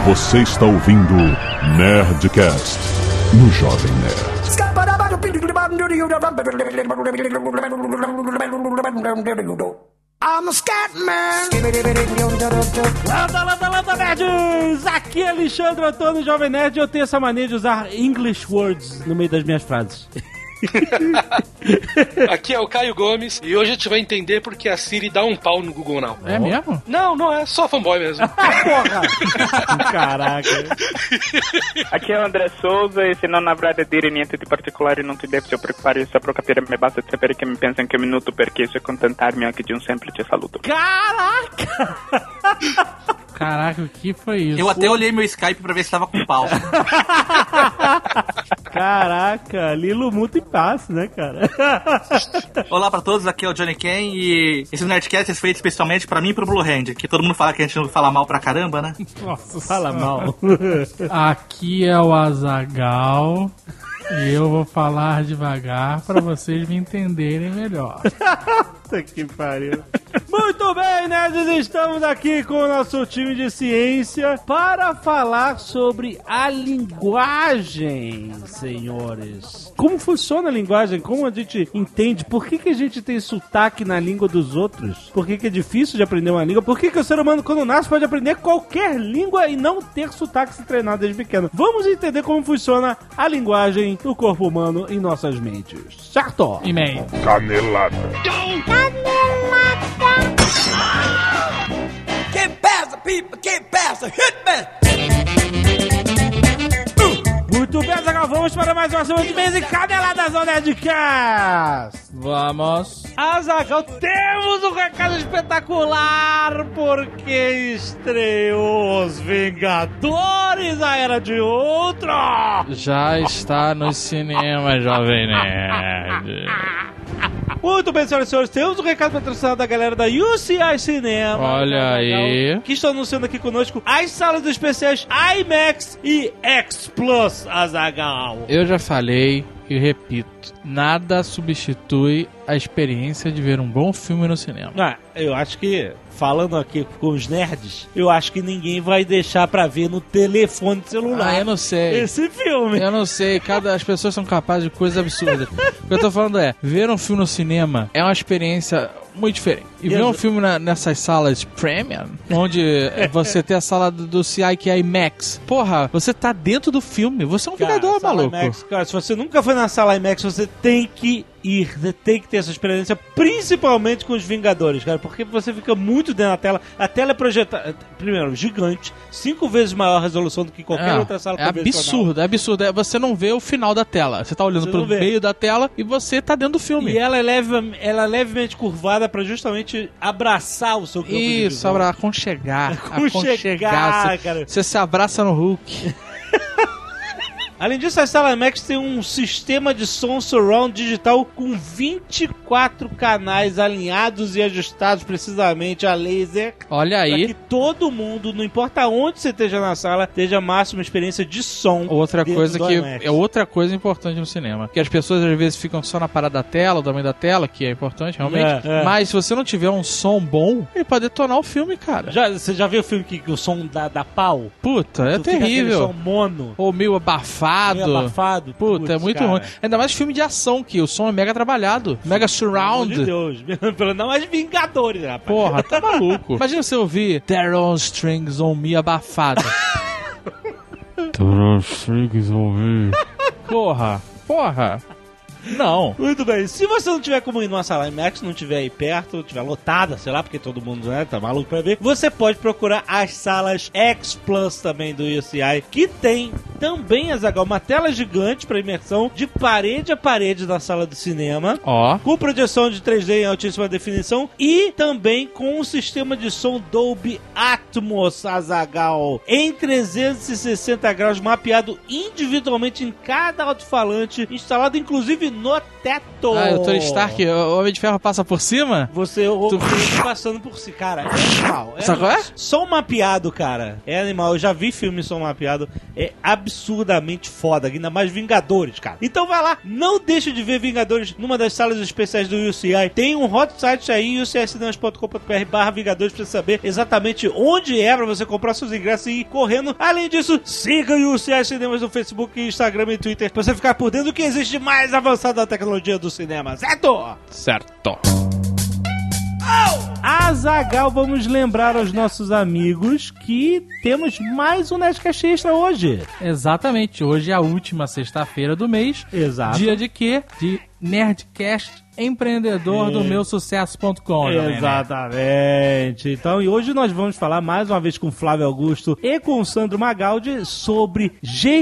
Você está ouvindo Nerdcast no Jovem Nerd. I'm a Scatman. Landa, nerds! Aqui é Alexandre Antônio, Jovem Nerd, e eu tenho essa mania de usar English words no meio das minhas frases. Aqui é o Caio Gomes e hoje a gente vai entender porque a Siri dá um pau no Google Now. É mesmo? Não é só fanboy mesmo. Porra! Caraca. Aqui é o André Souza e se não avrà dire niente di particolare non ti devi preoccupare, só per capire me basta sapere che mi pensa anche un minuto perché se contentarmi anche de um semplice saluto. Caraca! Caraca, o que foi isso? Eu até olhei meu Skype pra ver se tava com pau. Caraca, Lilo Muto e Passe, né, cara? Olá pra todos, aqui é o Johnny Ken e esse Nerdcast é feito especialmente pra mim e pro Blue Hand, que todo mundo fala que a gente não fala mal pra caramba, né? Nossa, fala mal. Aqui é o Azaghal e eu vou falar devagar pra vocês me entenderem melhor. Puta que pariu. Muito bem, nerds, estamos aqui com o nosso time de ciência para falar sobre a linguagem, senhores. Como funciona a linguagem? Como a gente entende? Por que a gente tem sotaque na língua dos outros? Por que é difícil de aprender uma língua? Por que o ser humano, quando nasce, pode aprender qualquer língua e não ter sotaque se treinar desde pequeno? Vamos entender como funciona a linguagem do corpo humano em nossas mentes. Certo? E-mail. Canelada. Get past the people, get past the hitman. Muito bem, Azaghal, vamos para mais uma semana de mês e caneladas ao Nerdcast. Vamos. Azaghal, temos um recado espetacular porque estreou Os Vingadores, a Era de Ultron. Já está no cinema, Jovem Nerd. Muito bem, senhoras e senhores, temos um recado patrocinado da galera da UCI Cinema. Olha aí. Que estão anunciando aqui conosco as salas especiais IMAX e X Plus, Azaghal. Eu já falei e repito, nada substitui a experiência de ver um bom filme no cinema. Ah, eu acho que, falando aqui com os nerds, eu acho que ninguém vai deixar pra ver no telefone celular. Eu não sei. Esse filme. Eu não sei, as pessoas são capazes de coisas absurdas. O que eu tô falando é, ver um filme no cinema é uma experiência muito diferente. E ver um filme nessas salas premium, onde você tem a sala do CI que é IMAX. Porra, você tá dentro do filme. Você é um Vingador, maluco. IMAX, cara, se você nunca foi na sala IMAX, você tem que ir. Você tem que ter essa experiência, principalmente com os Vingadores, cara. Porque você fica muito dentro da tela. A tela é projetada, primeiro, gigante, 5 vezes maior resolução do que qualquer outra sala convencional. É absurdo. Você não vê o final da tela. Você tá olhando pro meio da tela e você tá dentro do filme. E ela é levemente curvada pra justamente abraçar o seu campo de visão. Isso, aconchegar, cara. Você se abraça no Hulk. Além disso, a sala IMAX tem um sistema de som surround digital com 24 canais alinhados e ajustados precisamente a laser. Olha aí. Para que todo mundo, não importa onde você esteja na sala, tenha a máxima experiência de som. Outra coisa que IMAX. é outra coisa importante no cinema. Que as pessoas às vezes ficam só na parada da tela, o tamanho da tela, que é importante realmente. Mas se você não tiver um som bom, ele pode detonar o filme, cara. Você já viu o filme que o som dá pau? Puta, é terrível. Som mono. Ou meio abafado. Puta, é muito cara. ruim. Ainda mais filme de ação, que o som é mega trabalhado. Mega surround. Pelo amor de Deus. Pelo menos mais Vingadores, rapaz. Porra, tá maluco. Imagina você ouvir There on Strings on Me abafado. There on Strings on Me. Porra. Não. Muito bem. Se você não tiver como ir numa sala IMAX, não tiver aí perto, tiver lotada, sei lá, porque todo mundo, né, tá maluco pra ver, você pode procurar as salas X Plus também do UCI, que tem também, Azaghal, uma tela gigante pra imersão de parede a parede da sala do cinema. Com projeção de 3D em altíssima definição e também com um sistema de som Dolby Atmos, Azaghal, em 360 graus, mapeado individualmente em cada alto-falante, instalado inclusive no teto. Ah, o Tony Stark, o Homem de Ferro passa por cima? Você passando por si, cara, é animal. Sabe qual é? Som mapeado, cara. É animal. Eu já vi filme som mapeado. É absurdamente foda. Ainda mais Vingadores, cara. Então vai lá. Não deixe de ver Vingadores numa das salas especiais do UCI. Tem um hot site aí, ucicinemas.com.br/Vingadores, pra saber exatamente onde é pra você comprar seus ingressos e ir correndo. Além disso, siga o UCI Cinemas no Facebook, Instagram e Twitter pra você ficar por dentro do que existe de mais avançado da tecnologia do cinema. Certo? Certo. Azaghal, vamos lembrar aos nossos amigos que temos mais um Nerdcast Extra hoje. Exatamente, hoje é a última sexta-feira do mês. Exato. Dia de quê? De Nerdcast empreendedor do meusucesso.com. Exatamente. Então, e hoje nós vamos falar mais uma vez com o Flávio Augusto e com o Sandro Magaldi sobre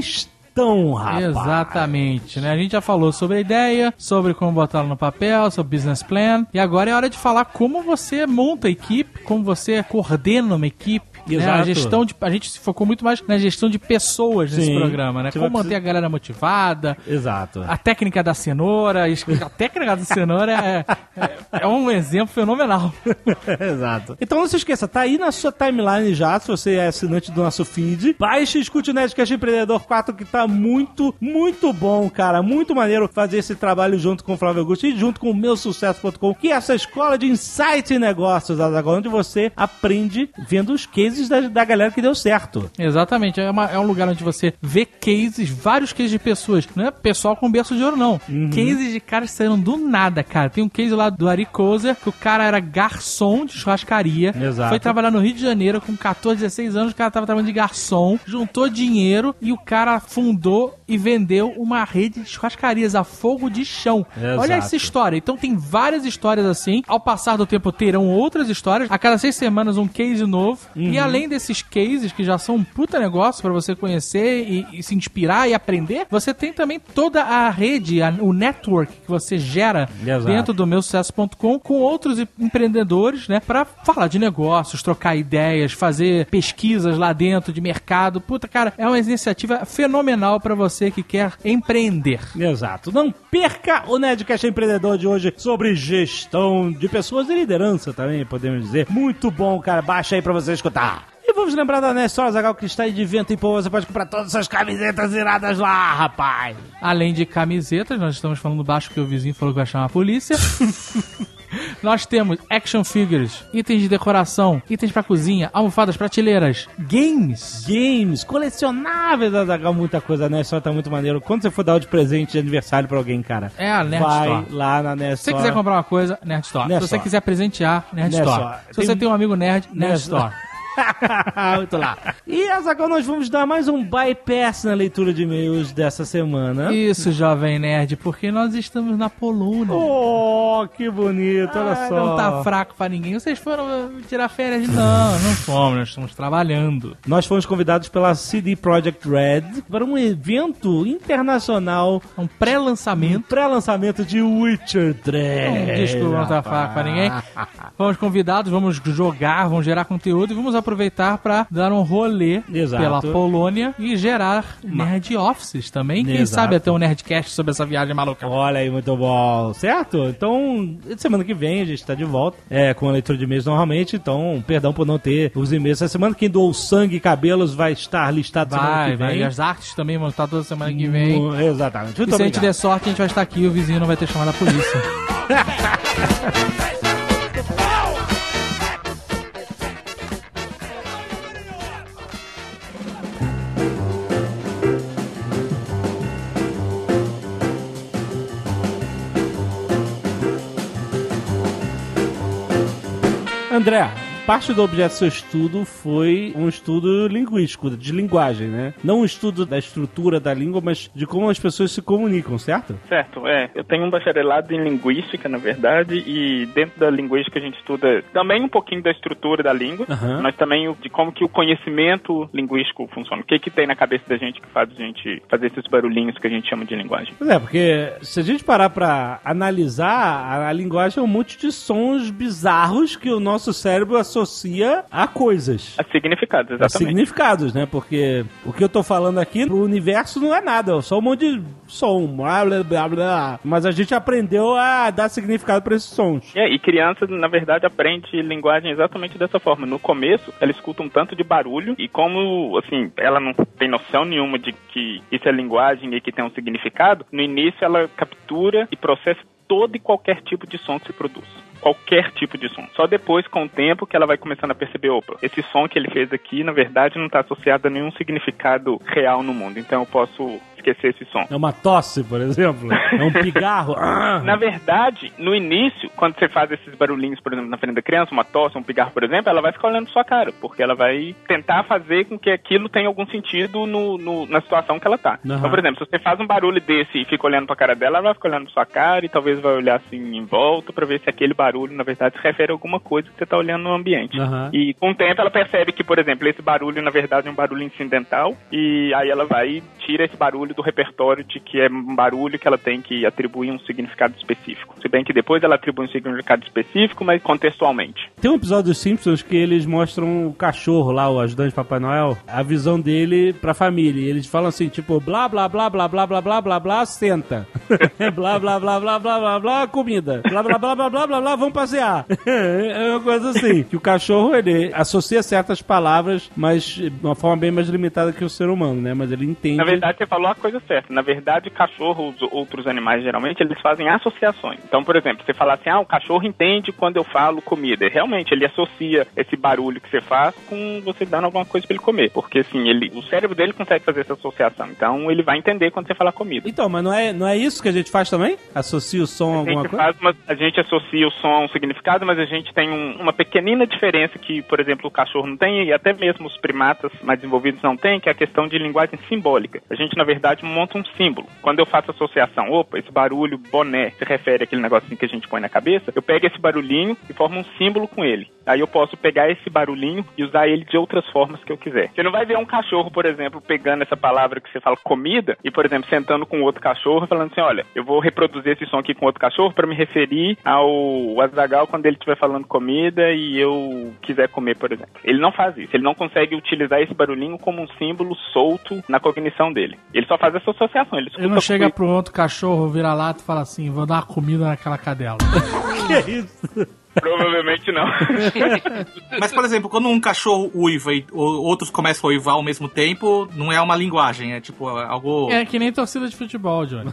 gestão, rapaz. Exatamente, né? A gente já falou sobre a ideia, sobre como botá-la no papel, sobre business plan, e agora é hora de falar como você monta a equipe, como você coordena uma equipe. Exato. Né? A gente se focou muito mais na gestão de pessoas nesse programa, né? Como manter a galera motivada. Exato. A técnica da cenoura. A técnica da cenoura é um exemplo fenomenal. Exato. Então não se esqueça, tá aí na sua timeline já, se você é assinante do nosso feed. Baixe e escute o Nerdcast Empreendedor 4, que tá muito, muito bom, cara. Muito maneiro fazer esse trabalho junto com o Flávio Augusto e junto com o meusucesso.com, que é essa escola de insight em negócios, onde você aprende vendo os cases da galera que deu certo. Exatamente. É um lugar onde você vê cases, vários cases de pessoas. Não é pessoal com berço de ouro, não. Cases de caras que saíram do nada, cara. Tem um case lá do Ari Kozer, que o cara era garçom de churrascaria. Exato. Foi trabalhar no Rio de Janeiro com 14, 16 anos. O cara tava trabalhando de garçom, juntou dinheiro e o cara fundou e vendeu uma rede de churrascarias a fogo de chão. Exato. Olha essa história. Então tem várias histórias assim. Ao passar do tempo terão outras histórias. A cada 6 semanas um case novo. E além desses cases, que já são um puta negócio pra você conhecer e se inspirar e aprender, você tem também toda a rede, o network que você gera dentro do meusucesso.com com outros empreendedores, né? Pra falar de negócios, trocar ideias, fazer pesquisas lá dentro de mercado. Puta, cara, é uma iniciativa fenomenal pra você que quer empreender. Exato. Não perca o Nerdcast Empreendedor de hoje sobre gestão de pessoas e liderança também, podemos dizer. Muito bom, cara. Baixa aí pra você escutar. E vamos lembrar da Nerd Store, Azaghal, que está aí de vento em poa. Você pode comprar todas essas camisetas iradas lá, rapaz. Além de camisetas, nós estamos falando baixo porque o vizinho falou que vai chamar a polícia. Nós temos action figures, itens de decoração, itens pra cozinha, almofadas, prateleiras, games, colecionáveis, Azaghal, muita coisa. A Nerd Store tá muito maneiro. Quando você for dar de presente de aniversário pra alguém, cara, é a Nerd vai Store. lá na Nerd Se você Store. quiser comprar uma coisa, Nerd Store. Nerd Se você Store. quiser presentear, Nerd Store. Se você tem um amigo nerd, Nerd Store. Muito lá. E, Azaghal, nós vamos dar mais um bypass na leitura de e-mails dessa semana. Isso, jovem nerd, porque nós estamos na Polônia. Oh, que bonito, olha só. Não tá fraco pra ninguém. Vocês foram tirar férias? Não fomos, nós estamos trabalhando. Nós fomos convidados pela CD Projekt Red para um evento internacional, Um pré-lançamento de Witcher 3. Desculpa, não tá fraco pra ninguém. Fomos convidados, vamos jogar, vamos gerar conteúdo e vamos aproveitar pra dar um rolê pela Polônia e gerar nerd offices também. Quem sabe até um nerdcast sobre essa viagem maluca. Olha aí, muito bom, certo? Então, semana que vem a gente tá de volta com a leitura de e-mails normalmente, então perdão por não ter os e-mails essa semana. Quem doou sangue e cabelos vai estar listado semana que vem. E as artes também vão estar toda semana que vem. Exatamente. Muito e se a gente der sorte, a gente vai estar aqui e o vizinho não vai ter chamado a polícia. André, parte do objeto do seu estudo foi um estudo linguístico, de linguagem, né? Não um estudo da estrutura da língua, mas de como as pessoas se comunicam, certo? Certo, Eu tenho um bacharelado em linguística, na verdade, e dentro da linguística a gente estuda também um pouquinho da estrutura da língua, mas também de como que o conhecimento linguístico funciona. O que tem na cabeça da gente que faz a gente fazer esses barulhinhos que a gente chama de linguagem. Pois é, porque se a gente parar pra analisar, a linguagem é um monte de sons bizarros que o nosso cérebro associa associa a coisas. A significados, exatamente. A significados, né? Porque o que eu tô falando aqui pro universo não é nada, é só um monte de som, blá, blá, blá, blá. Mas a gente aprendeu a dar significado pra esses sons. E criança, na verdade, aprende linguagem exatamente dessa forma. No começo, ela escuta um tanto de barulho e como, assim, ela não tem noção nenhuma de que isso é linguagem e que tem um significado, no início ela captura e processa todo e qualquer tipo de som que se produz. Qualquer tipo de som. Só depois, com o tempo, que ela vai começando a perceber, opa, esse som que ele fez aqui, na verdade, não está associado a nenhum significado real no mundo. Então eu posso esquecer esse som. É uma tosse, por exemplo? É um pigarro? Na verdade, no início, quando você faz esses barulhinhos, por exemplo, na frente da criança, uma tosse, um pigarro, por exemplo, ela vai ficar olhando pra sua cara, porque ela vai tentar fazer com que aquilo tenha algum sentido na situação que ela tá. Uhum. Então, por exemplo, se você faz um barulho desse e fica olhando pra cara dela, ela vai ficar olhando pra sua cara e talvez vai olhar assim em volta pra ver se aquele barulho, na verdade, se refere a alguma coisa que você tá olhando no ambiente. Uhum. E com o tempo ela percebe que, por exemplo, esse barulho, na verdade, é um barulho incidental e aí ela vai e tira esse barulho do repertório de que é um barulho que ela tem que atribuir um significado específico. Se bem que depois ela atribui um significado específico, mas contextualmente. Tem um episódio dos Simpsons que eles mostram o cachorro lá, o ajudante de Papai Noel, a visão dele pra família. E eles falam assim, tipo, blá, blá, blá, blá, blá, blá, blá, blá, blá, senta. Blá, blá, blá, blá, blá, blá, blá, comida. Blá, blá, blá, blá, blá, blá, blá, vamos passear. É uma coisa assim, que o cachorro, ele associa certas palavras, mas de uma forma bem mais limitada que o ser humano, né? Mas ele entende... Na verdade, você falou a coisa certa. Na verdade, cachorros, outros animais, geralmente, eles fazem associações. Então, por exemplo, você fala assim, o cachorro entende quando eu falo comida. Realmente, ele associa esse barulho que você faz com você dando alguma coisa pra ele comer. Porque, assim, o cérebro dele consegue fazer essa associação. Então, ele vai entender quando você falar comida. Então, mas não é isso que a gente faz também? Associa o som a alguma coisa? A gente associa o som a um significado, mas a gente tem uma pequenina diferença que, por exemplo, o cachorro não tem e até mesmo os primatas mais desenvolvidos não têm, que é a questão de linguagem simbólica. A gente, na verdade, monta um símbolo. Quando eu faço associação, esse barulho boné se refere àquele negocinho que a gente põe na cabeça, eu pego esse barulhinho e formo um símbolo com ele. Aí eu posso pegar esse barulhinho e usar ele de outras formas que eu quiser. Você não vai ver um cachorro, por exemplo, pegando essa palavra que você fala comida e, por exemplo, sentando com outro cachorro e falando assim, olha, eu vou reproduzir esse som aqui com outro cachorro para me referir ao Azaghal quando ele estiver falando comida e eu quiser comer, por exemplo. Ele não faz isso. Ele não consegue utilizar esse barulhinho como um símbolo solto na cognição dele. Ele só faz essa associação. Ele não chega pro outro cachorro, vira lata e fala assim, vou dar uma comida naquela cadela. Que isso? Provavelmente não. Mas, por exemplo, quando um cachorro uiva e outros começam a uivar ao mesmo tempo, não é uma linguagem, é tipo algo... É que nem torcida de futebol, Johnny.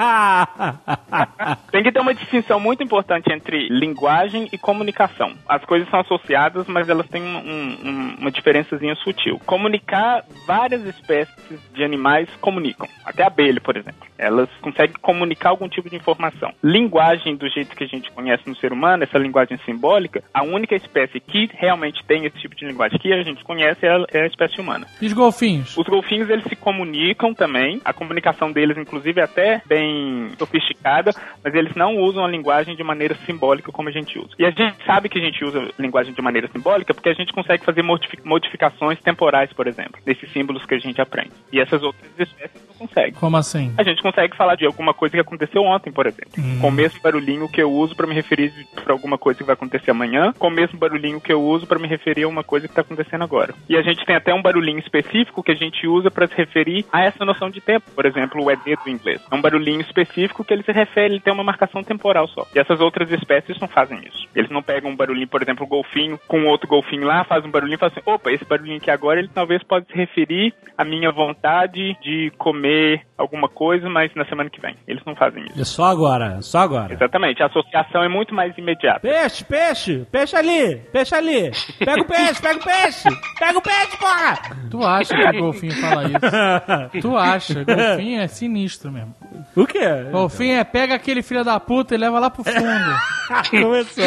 Tem que ter uma distinção muito importante entre linguagem e comunicação. As coisas são associadas, mas elas têm uma diferençazinha sutil. Comunicar, várias espécies de animais comunicam. Até a abelha, por exemplo. Elas conseguem comunicar algum tipo de informação. Linguagem, do jeito que a gente conhece no ser humano, essa linguagem simbólica, a única espécie que realmente tem esse tipo de linguagem que a gente conhece é a espécie humana. E os golfinhos? Os golfinhos, eles se comunicam também. A comunicação deles, inclusive, é até bem sofisticada, mas eles não usam a linguagem de maneira simbólica como a gente usa. E a gente sabe que a gente usa a linguagem de maneira simbólica porque a gente consegue fazer modificações temporais, por exemplo, desses símbolos que a gente aprende. E essas outras espécies não conseguem. Como assim? A gente consegue falar de alguma coisa que aconteceu ontem, por exemplo. Com o mesmo barulhinho que eu uso para me referir para alguma coisa que vai acontecer amanhã, com o mesmo barulhinho que eu uso para me referir a uma coisa que está acontecendo agora. E a gente tem até um barulhinho específico que a gente usa para se referir a essa noção de tempo. Por exemplo, o ED do inglês. É um barulhinho específico que ele se refere, ele tem uma marcação temporal só. E essas outras espécies não fazem isso. Eles não pegam um barulhinho, por exemplo, o golfinho, com outro golfinho lá, faz um barulhinho e fala assim, opa, esse barulhinho aqui agora, ele talvez pode se referir à minha vontade de comer alguma coisa, mas na semana que vem. Eles não fazem isso. É só agora, só agora. Exatamente, a associação é muito mais imediata. Peixe, peixe, peixe ali, peixe ali. Pega o peixe, pega o peixe, pega o peixe, porra! Tu acha que o golfinho fala isso? Tu acha? Golfinho é sinistro mesmo. O quê? Golfinho é pega aquele filho da puta e leva lá pro fundo. Começou.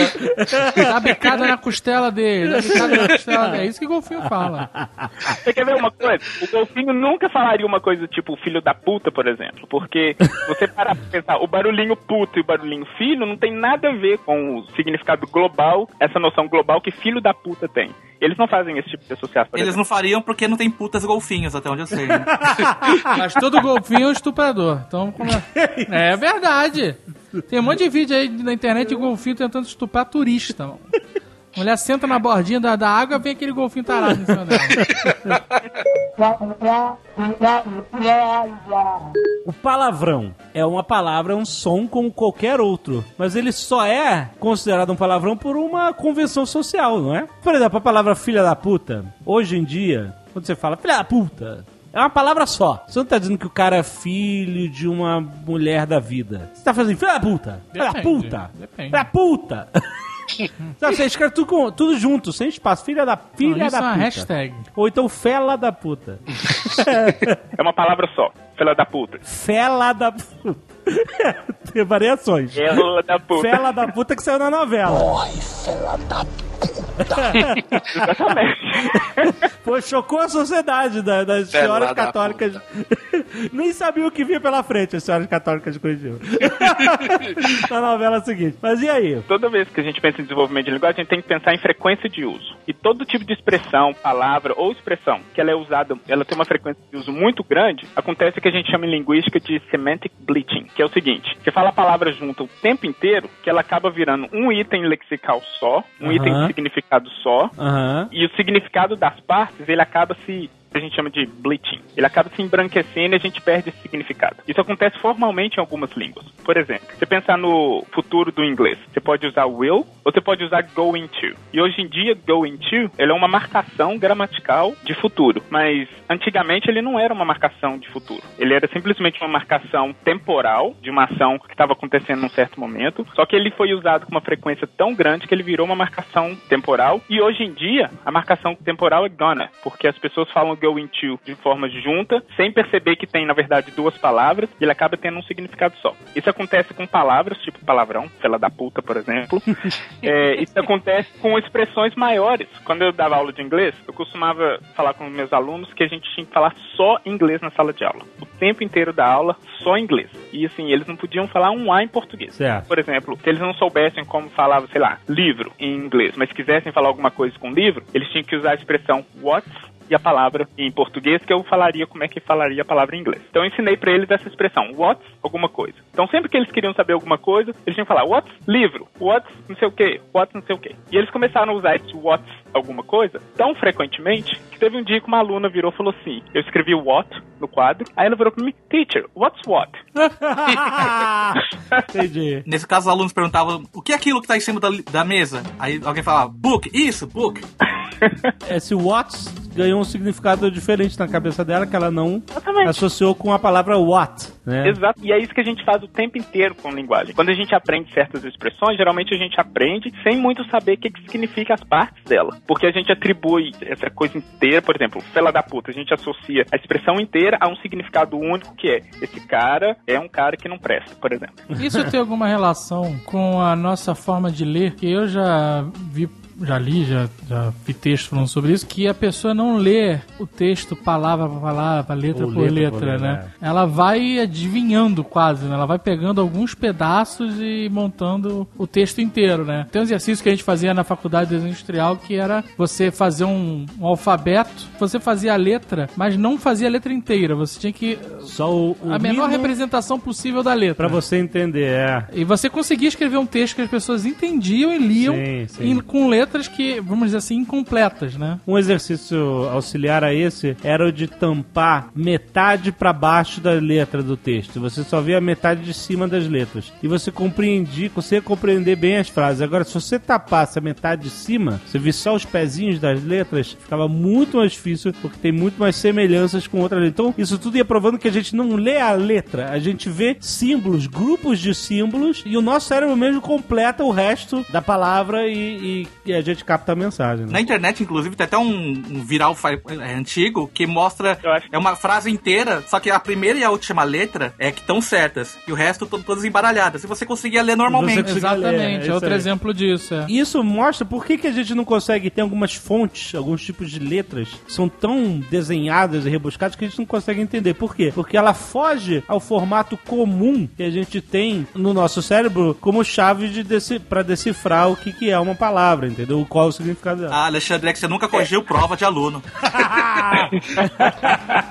Dá bicada na costela dele, dá bicada na costela dele. É isso que o golfinho fala. Você quer ver uma coisa? O golfinho nunca falaria uma coisa tipo filho da puta, por exemplo, porque você parar pra pensar, o barulhinho puto e o barulhinho filho não tem nada a ver com o significado global, essa noção global que filho da puta tem. Eles não fazem esse tipo de associação. Eles não fariam porque não tem putas golfinhos, até onde eu sei. Né? Mas todo golfinho é um estuprador. Então, é verdade. Tem um monte de vídeo aí na internet de golfinho tentando estuprar turista, mano. A mulher senta na bordinha da água e vem aquele golfinho tarado em cima dela. O palavrão é uma palavra, é um som como qualquer outro, mas ele só é considerado um palavrão por uma convenção social, não é? Por exemplo, a palavra filha da puta, hoje em dia, quando você fala filha da puta, é uma palavra só. Você não tá dizendo que o cara é filho de uma mulher da vida. Você tá fazendo filha da puta, filha da puta, filha da puta. Então, você escreve tudo junto, sem espaço. Filha da puta. Isso é uma hashtag. Ou então fela da puta. É uma palavra só. Fela da puta. Fela da puta. Tem variações. Fela da puta. Fela da puta que saiu na novela. Morre, fela da puta. Exatamente. Pô, chocou a sociedade das senhoras católicas. Nem sabia o que vinha pela frente, as senhoras católicas de Curitiba. Na novela seguinte. Mas e aí? Toda vez que a gente pensa em desenvolvimento de linguagem, a gente tem que pensar em frequência de uso. E todo tipo de expressão, palavra ou expressão que ela é usada, ela tem uma frequência de uso muito grande, acontece o que a gente chama em linguística de semantic bleaching, que é o seguinte: você fala a palavra junto o tempo inteiro, que ela acaba virando um item lexical só, um item de significado só, e o significado das partes, ele acaba se... a gente chama de bleaching. Ele acaba se embranquecendo e a gente perde esse significado. Isso acontece formalmente em algumas línguas. Por exemplo, você pensar no futuro do inglês, você pode usar will ou você pode usar going to. E hoje em dia, going to, ele é uma marcação gramatical de futuro. Mas antigamente ele não era uma marcação de futuro. Ele era simplesmente uma marcação temporal de uma ação que estava acontecendo num certo momento. Só que ele foi usado com uma frequência tão grande que ele virou uma marcação temporal. E hoje em dia, a marcação temporal é gonna, porque as pessoas falam going to de forma junta, sem perceber que tem, na verdade, duas palavras, e ele acaba tendo um significado só. Isso acontece com palavras, tipo palavrão, fela da puta, por exemplo. Isso acontece com expressões maiores. Quando eu dava aula de inglês, eu costumava falar com meus alunos que a gente tinha que falar só inglês na sala de aula. O tempo inteiro da aula, só inglês. E, assim, eles não podiam falar um A em português. Certo. Por exemplo, se eles não soubessem como falava, sei lá, livro em inglês, mas quisessem falar alguma coisa com livro, eles tinham que usar a expressão what e a palavra em português, que eu falaria como é que falaria a palavra em inglês. Então eu ensinei pra eles essa expressão, what's alguma coisa. Então sempre que eles queriam saber alguma coisa, eles tinham que falar what's livro, what's não sei o que, what's não sei o que. E eles começaram a usar esse what's alguma coisa tão frequentemente que teve um dia que uma aluna virou e falou assim, eu escrevi what no quadro, aí ela virou pra mim, teacher, what's what? Entendi. Nesse caso, os alunos perguntavam, o que é aquilo que tá em cima da mesa? Aí alguém falava, book, isso, book. Esse what's ganhou um significado diferente na cabeça dela, que ela não associou com a palavra what, né? Exato, e é isso que a gente faz o tempo inteiro com linguagem. Quando a gente aprende certas expressões, geralmente a gente aprende sem muito saber o que significa as partes dela. Porque a gente atribui essa coisa inteira, por exemplo, fela da puta, a gente associa a expressão inteira a um significado único, que é, esse cara é um cara que não presta, por exemplo. Isso tem alguma relação com a nossa forma de ler? Que eu já vi... já vi textos falando sobre isso, que a pessoa não lê o texto palavra por palavra, letra por letra, né? Ela vai adivinhando quase, né? Ela vai pegando alguns pedaços e montando o texto inteiro, né? Tem um exercício que a gente fazia na faculdade de desenho industrial, que era você fazer um alfabeto, você fazia a letra, mas não fazia a letra inteira, você tinha que... só a menor representação possível da letra. Pra você entender, E você conseguia escrever um texto que as pessoas entendiam e liam com letras que, vamos dizer assim, incompletas, né? Um exercício auxiliar a esse era o de tampar metade pra baixo da letra do texto. Você só via a metade de cima das letras. E você conseguia compreender bem as frases. Agora, se você tapasse a metade de cima, você visse só os pezinhos das letras, ficava muito mais difícil, porque tem muito mais semelhanças com outra letra. Então, isso tudo ia provando que a gente não lê a letra, a gente vê símbolos, grupos de símbolos, e o nosso cérebro mesmo completa o resto da palavra e a gente capta a mensagem, né? Na internet, inclusive, tem até um viral antigo que mostra uma frase inteira, só que a primeira e a última letra que estão certas, e o resto todas embaralhadas. E você conseguia ler normalmente. Exatamente, é outro exemplo disso. Isso mostra por que a gente não consegue ter algumas fontes, alguns tipos de letras que são tão desenhadas e rebuscadas que a gente não consegue entender. Por quê? Porque ela foge ao formato comum que a gente tem no nosso cérebro como chave pra decifrar o que é uma palavra, entendeu? Qual é o significado dela. Alexandre, é que você nunca corrigiu prova de aluno.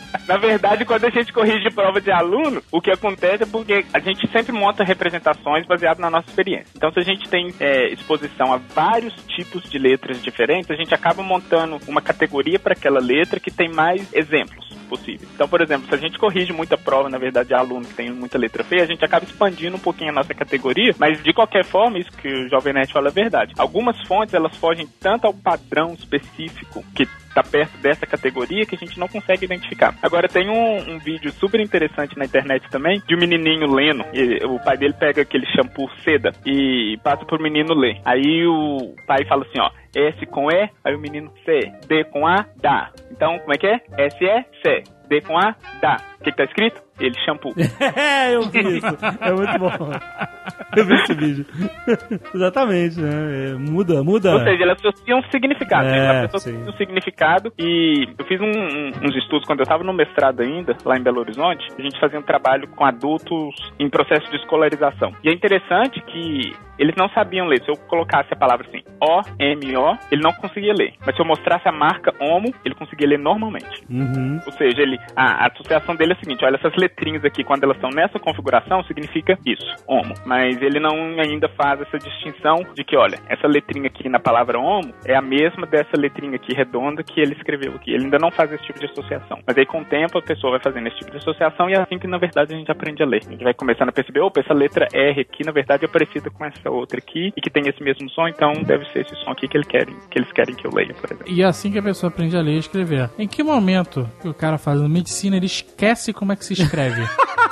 Na verdade, quando a gente corrige prova de aluno, o que acontece é porque a gente sempre monta representações baseadas na nossa experiência. Então, se a gente tem exposição a vários tipos de letras diferentes, a gente acaba montando uma categoria para aquela letra que tem mais exemplos possíveis. Então, por exemplo, se a gente corrige muita prova, na verdade, de aluno que tem muita letra feia, a gente acaba expandindo um pouquinho a nossa categoria, mas de qualquer forma, isso que o Jovem Nerd fala é verdade. Algumas fontes, elas fogem tanto ao padrão específico que tá perto dessa categoria que a gente não consegue identificar. Agora, tem um vídeo super interessante na internet também, de um menininho lendo. O pai dele pega aquele shampoo seda e passa pro menino ler. Aí o pai fala assim, ó, S com E, aí o menino C, D com A, dá. Então, como é que é? S, E, C. D com A, dá. O que tá escrito? Ele, shampoo. Eu vi isso. É muito bom. Eu vi esse vídeo. Exatamente, né? Muda. Ou seja, ela associa um significado. A pessoa associa um significado. E eu fiz uns estudos quando eu estava no mestrado ainda, lá em Belo Horizonte. A gente fazia um trabalho com adultos em processo de escolarização. E é interessante que eles não sabiam ler. Se eu colocasse a palavra assim, O-M-O, ele não conseguia ler. Mas se eu mostrasse a marca homo, ele conseguia ler normalmente. Uhum. Ou seja, a associação dele é a seguinte, olha, essas letrinhas aqui, quando elas estão nessa configuração, significa isso, homo. Mas ele não ainda faz essa distinção de que, olha, essa letrinha aqui na palavra homo é a mesma dessa letrinha aqui redonda que ele escreveu aqui. Ele ainda não faz esse tipo de associação. Mas aí, com o tempo, a pessoa vai fazendo esse tipo de associação e é assim que, na verdade, a gente aprende a ler. A gente vai começando a perceber, opa, essa letra R aqui, na verdade, é parecida com essa outra aqui e que tem esse mesmo som, então deve ser esse som aqui que eles querem que eu leia, por exemplo. E é assim que a pessoa aprende a ler e escrever. Em que momento que o cara fazendo medicina, ele esquece como é que se escreve?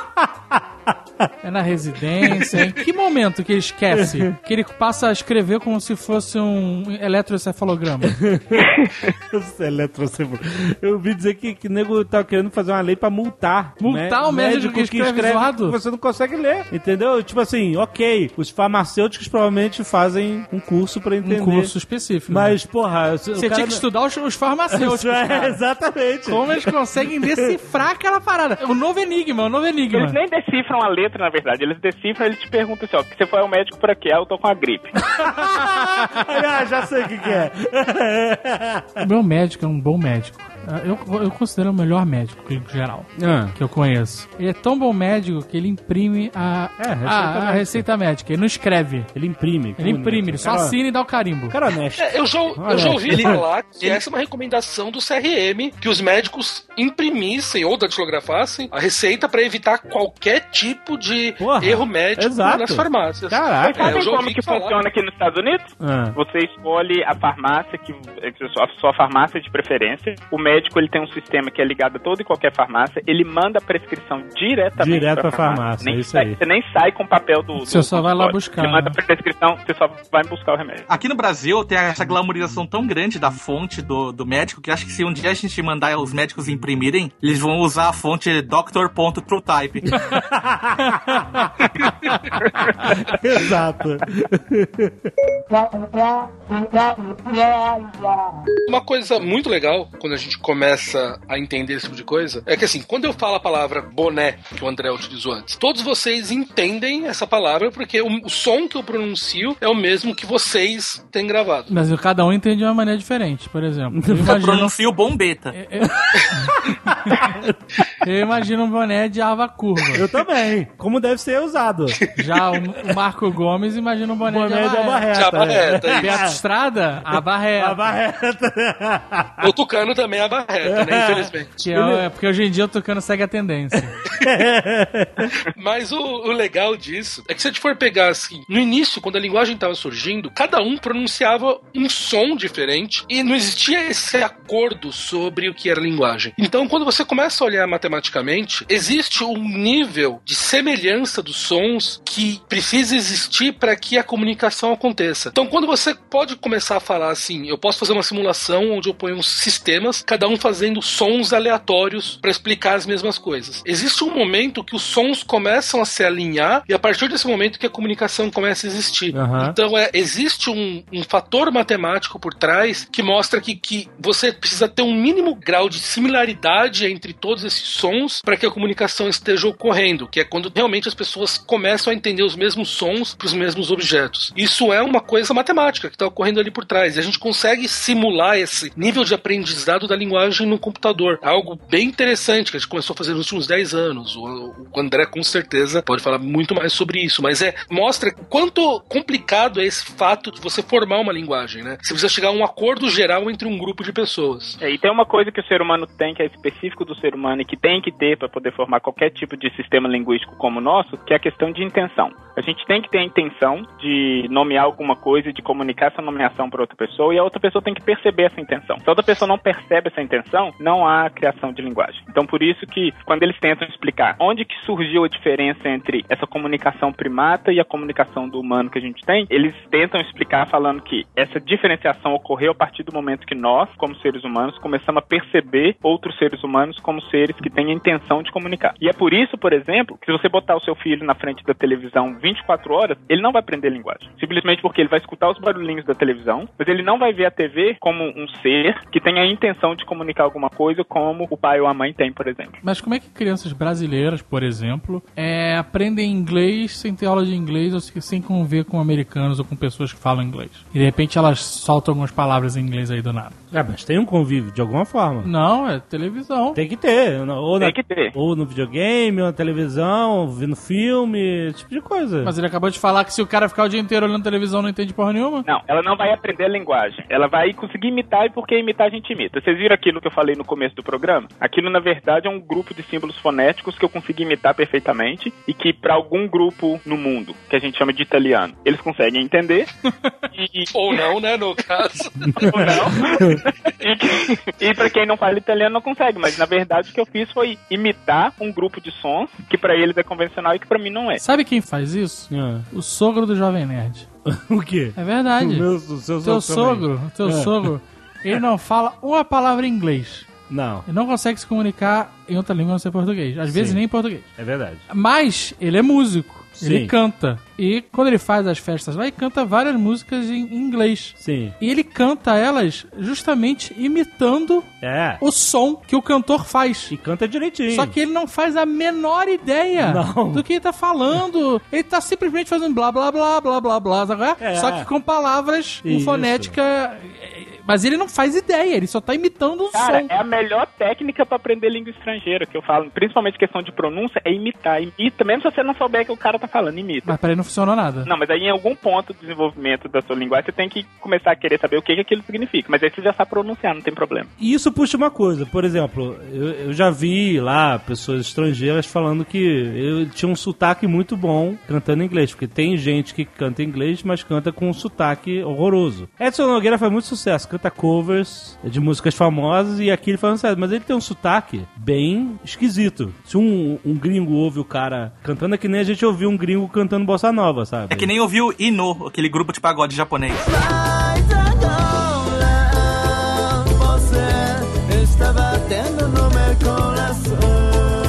É na residência? Em que momento que ele esquece? Que ele passa a escrever como se fosse um eletroencefalograma? Eu ouvi dizer que o nego tá querendo fazer uma lei pra multar. Multar, né? O médico que escreve zoado? Você não consegue ler, entendeu? Tipo assim, ok, os farmacêuticos provavelmente fazem um curso pra entender. Um curso específico. Mas, porra... Você tinha que estudar os farmacêuticos, exatamente. Como eles conseguem decifrar aquela parada? O novo enigma. Eles nem decifram a letra, na verdade. Eles decifram, eles te perguntam assim, ó, que você foi ao médico por quê? Eu tô com a gripe. Já sei o que é. O meu médico é um bom médico. Eu considero o melhor médico clínico geral que eu conheço. Ele é tão bom médico que ele imprime a receita médica. Ele não escreve. Ele imprime. Ele só assina e dá o carimbo. Cara honesto. Eu já ouvi falar que essa é uma recomendação do CRM, que os médicos imprimissem ou datilografassem a receita pra evitar qualquer tipo de erro médico nas farmácias. Caraca. Sabe como que funciona aqui nos Estados Unidos? Você escolhe a farmácia, a sua farmácia de preferência. O médico ele tem um sistema que é ligado a toda e qualquer farmácia. Ele manda a prescrição diretamente pra farmácia. Você nem sai com o papel do... Você só vai lá buscar. Você manda a prescrição, você só vai buscar o remédio. Aqui no Brasil tem essa glamorização tão grande da fonte do médico que acho que se um dia a gente mandar os médicos imprimirem, eles vão usar a fonte Dr.TrueType. Exato. Uma coisa muito legal quando a gente começa a entender esse tipo de coisa é que, assim, quando eu falo a palavra boné, que o André utilizou antes, todos vocês entendem essa palavra porque o som que eu pronuncio é o mesmo que vocês têm gravado. Mas cada um entende de uma maneira diferente, por exemplo. Eu pronuncio bombeta. Eu imagino um boné de aba curva. Eu também. Como deve ser usado. Já o Marco Gomes imagina um boné de aba reta. De aba reta. Beto Estrada, aba reta. Aba reta. O Tucano também é aba reta, né? Infelizmente. Porque hoje em dia o Tucano segue a tendência. Mas o legal disso é que se a gente for pegar assim, no início, quando a linguagem estava surgindo, cada um pronunciava um som diferente e não existia esse acordo sobre o que era linguagem. Então, quando você começa a olhar matematicamente, existe um nível de semelhança dos sons que precisa existir para que a comunicação aconteça. Então, quando você pode começar a falar assim, eu posso fazer uma simulação onde eu ponho uns sistemas, cada um fazendo sons aleatórios para explicar as mesmas coisas. Existe um momento que os sons começam a se alinhar e a partir desse momento que a comunicação começa a existir. Então existe um fator matemático por trás que mostra que você precisa ter um mínimo grau de similaridade entre todos esses sons para que a comunicação esteja ocorrendo, que é quando realmente as pessoas começam a entender os mesmos sons para os mesmos objetos. Isso é uma coisa matemática que está ocorrendo ali por trás, e a gente consegue simular esse nível de aprendizado da linguagem no computador. Algo bem interessante que a gente começou a fazer nos últimos 10 anos. O André com certeza pode falar muito mais sobre isso, mas mostra quanto complicado é esse fato de você formar uma linguagem, né? Você precisa chegar a um acordo geral entre um grupo de pessoas. E tem uma coisa que o ser humano tem, que é específico do ser humano e que tem que ter para poder formar qualquer tipo de sistema linguístico como o nosso, que é a questão de intenção. A gente tem que ter a intenção de nomear alguma coisa e de comunicar essa nomeação para outra pessoa, e a outra pessoa tem que perceber essa intenção. Se a outra pessoa não percebe essa intenção, não há criação de linguagem. Então, por isso que, quando eles tentam explicar onde que surgiu a diferença entre essa comunicação primata e a comunicação do humano que a gente tem, eles tentam explicar falando que essa diferenciação ocorreu a partir do momento que nós, como seres humanos, começamos a perceber outros seres humanos como seres que têm a intenção de comunicar. E é por isso, por exemplo, que se você botar o seu filho na frente da televisão 24 horas, ele não vai aprender linguagem. Simplesmente porque ele vai escutar os barulhinhos da televisão, mas ele não vai ver a TV como um ser que tem a intenção de comunicar alguma coisa como o pai ou a mãe tem, por exemplo. Mas como é que crianças brasileiras, por exemplo, aprendem inglês sem ter aula de inglês ou sem conviver com americanos ou com pessoas que falam inglês? E de repente elas soltam algumas palavras em inglês aí do nada. Mas tem um convívio, de alguma forma. Não, é televisão. Tem que ter. Tem que ter. Ou no videogame, ou na televisão, vendo filme, esse tipo de coisa. Mas ele acabou de falar que se o cara ficar o dia inteiro olhando televisão não entende porra nenhuma. Não, ela não vai aprender a linguagem. Ela vai conseguir imitar, e porque imitar a gente imita. Vocês viram aquilo que eu falei no começo do programa? Aquilo, na verdade, é um grupo de símbolos fonéticos que eu consegui imitar perfeitamente e que, para algum grupo no mundo, que a gente chama de italiano, eles conseguem entender. Ou não, né, no caso. Ou não. E para quem não fala italiano não consegue, mas na verdade o que eu fiz foi imitar um grupo de sons que para eles é convencional e que para mim não é. Sabe quem faz isso? O sogro do Jovem Nerd. O quê? É verdade. Teu sogro, ele não fala uma palavra em inglês. Não. Ele não consegue se comunicar em outra língua a não ser português. Às vezes nem em português. É verdade. Mas ele é músico. Sim. Ele canta. E quando ele faz as festas lá, ele canta várias músicas em inglês. Sim. E ele canta elas justamente imitando o som que o cantor faz. E canta direitinho. Só que ele não faz a menor ideia do que ele tá falando. Ele tá simplesmente fazendo blá blá blá blá blá blá. Só que com palavras, com fonética. Mas ele não faz ideia, ele só tá imitando um som. É a melhor técnica pra aprender língua estrangeira, que eu falo, principalmente questão de pronúncia, é imitar. Imita, mesmo se você não souber que o cara tá falando, imita. Mas pra ele não funcionou nada. Não, mas aí em algum ponto do desenvolvimento da sua linguagem, você tem que começar a querer saber o que aquilo significa. Mas aí você já sabe pronunciar, não tem problema. E isso puxa uma coisa, por exemplo, eu já vi lá pessoas estrangeiras falando que eu tinha um sotaque muito bom cantando inglês, porque tem gente que canta inglês, mas canta com um sotaque horroroso. Edson Nogueira faz muito sucesso, canta covers de músicas famosas e aqui ele falando sério, mas ele tem um sotaque bem esquisito. Se um gringo ouve o cara cantando, é que nem a gente ouviu um gringo cantando bossa nova, sabe? É que nem ouviu Ino, aquele grupo de pagode japonês. Você está batendo no meu coração.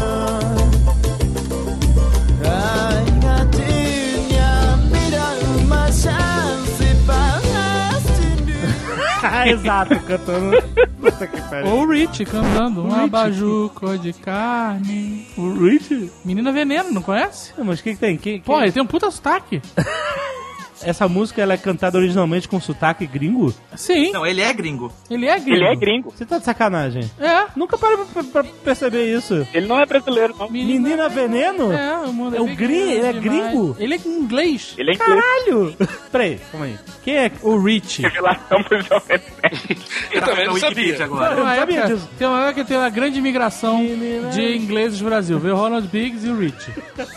Exato, cantando. Ou o Rich cantando um abajur cor de carne. O Rich? Menina Veneno, não conhece? Não, mas o que tem? Pô, ele tem um puta sotaque. Essa música ela é cantada originalmente com sotaque gringo? Sim. Não, ele é gringo. Ele é gringo. Ele é gringo. Você tá de sacanagem? É. Nunca parei pra perceber isso. Ele não é brasileiro, não. Menina Veneno? É, o mundo é o gringo. Ele é gringo? Ele é inglês. Ele é inglês. Caralho! Peraí, calma aí. Quem é o Rich? Revelação pro Jovem Nerd. Eu também não sabia. Agora. Eu não sabia disso. Tem uma época que tem uma grande imigração de ingleses no Brasil. Veio o Ronald Biggs e o Rich.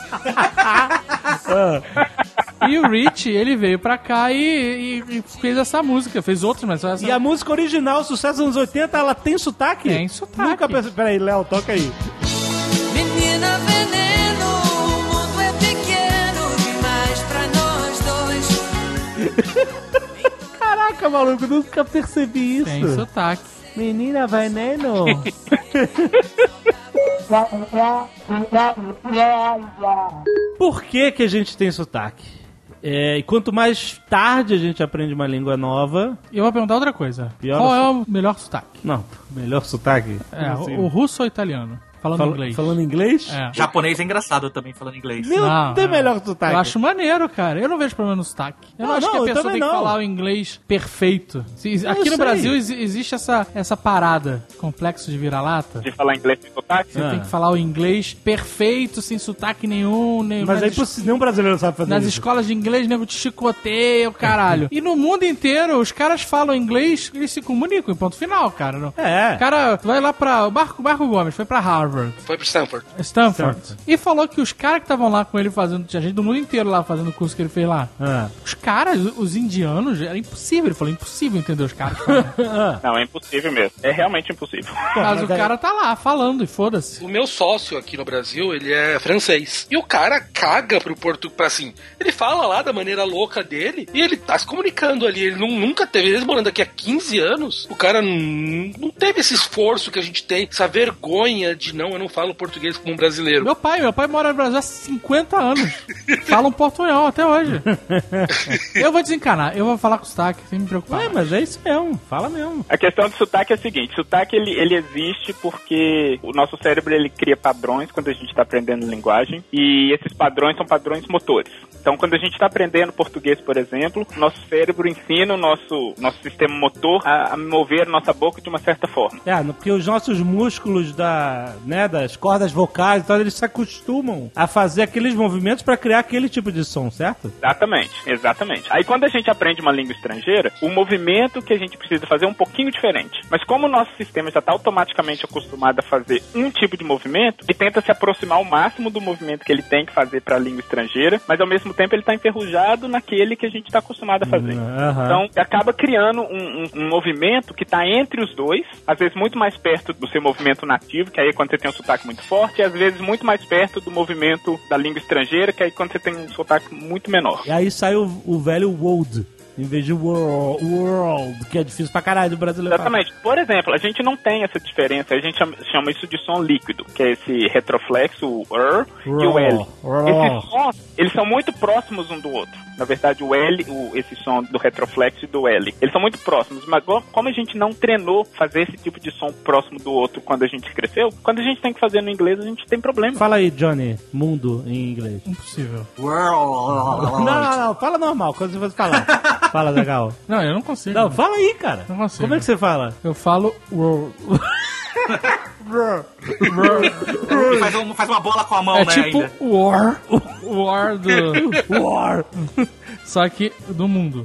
E o Rich, ele veio pra cá e fez essa música. Fez outras, mas só essa. E a música original, sucesso dos anos 80, ela tem sotaque? Tem sotaque. Nunca pensei. Peraí, Léo, toca aí. Menina Veneno, o mundo é pequeno demais pra nós dois. Caraca, maluco, nunca percebi isso. Tem sotaque. Menina Veneno. Por que a gente tem sotaque? E quanto mais tarde a gente aprende uma língua nova... E eu vou perguntar outra coisa. Pior Qual é o melhor sotaque? Não, melhor sotaque? Assim? O russo ou o italiano? Falando inglês. Falando inglês? É. Japonês é engraçado também falando inglês. Não tem melhor sotaque. Eu acho maneiro, cara. Eu não vejo problema no sotaque. Eu não acho que a pessoa tem que falar o inglês perfeito. Aqui no Brasil existe essa parada, complexo de vira-lata. De falar inglês sem sotaque? Você tem que falar o inglês perfeito, sem sotaque nenhum. Mas é impossível, nenhum brasileiro sabe fazer nas isso. Nas escolas de inglês, nego te chicoteia, o caralho. E no mundo inteiro, os caras falam inglês, eles se comunicam em ponto final, cara. Não. É. O cara vai lá pra... O Marco Gomes foi pra Harvard. Foi pro Stanford. E falou que os caras que estavam lá com ele fazendo... Tinha gente do mundo inteiro lá fazendo o curso que ele fez lá. Os caras, os indianos, era impossível. Ele falou, impossível entender os caras. Não, é impossível mesmo. É realmente impossível. Mas o cara tá lá falando e foda-se. O meu sócio aqui no Brasil, ele é francês. E o cara caga pro português, assim, ele fala lá da maneira louca dele e ele tá se comunicando ali. Ele nunca teve, eles morando aqui há 15 anos, o cara não teve esse esforço que a gente tem, essa vergonha de eu não falo português como um brasileiro. Meu pai mora no Brasil há 50 anos. Fala um portunhol até hoje. Eu vou desencanar, eu vou falar com sotaque, sem me preocupar. Mas é isso mesmo, fala mesmo. A questão do sotaque é a seguinte, sotaque ele existe porque o nosso cérebro ele cria padrões quando a gente está aprendendo linguagem e esses padrões são padrões motores. Então, quando a gente está aprendendo português, por exemplo, nosso cérebro ensina o nosso sistema motor a mover nossa boca de uma certa forma. Porque os nossos músculos das cordas vocais, então, eles se acostumam a fazer aqueles movimentos para criar aquele tipo de som, certo? Exatamente. Aí, quando a gente aprende uma língua estrangeira, o movimento que a gente precisa fazer é um pouquinho diferente. Mas como o nosso sistema já está automaticamente acostumado a fazer um tipo de movimento, ele tenta se aproximar ao máximo do movimento que ele tem que fazer para a língua estrangeira, mas ao mesmo tempo ele está enferrujado naquele que a gente está acostumado a fazer. Então, acaba criando um movimento que está entre os dois, às vezes muito mais perto do seu movimento nativo, que aí é quando você tem um sotaque muito forte, e às vezes muito mais perto do movimento da língua estrangeira, que aí quando você tem um sotaque muito menor. E aí sai o velho world, em vez de world, que é difícil pra caralho do brasileiro. Exatamente. Por exemplo, a gente não tem essa diferença, a gente chama isso de som líquido, que é esse retroflexo, o R e o L. Esses sons, eles são muito próximos um do outro. Na verdade, o L, esse som do retroflexo e do L, eles são muito próximos, mas como a gente não treinou fazer esse tipo de som próximo do outro quando a gente cresceu, quando a gente tem que fazer no inglês, a gente tem problema. Fala aí, Johnny, mundo em inglês. Impossível. Não, fala normal, quando você for falar. Fala, legal. Não, eu não consigo. Não, fala aí, cara. Não consigo. Como é que você fala? Eu falo world. faz uma bola com a mão, né? Tipo ainda. War do... War. Só que do mundo.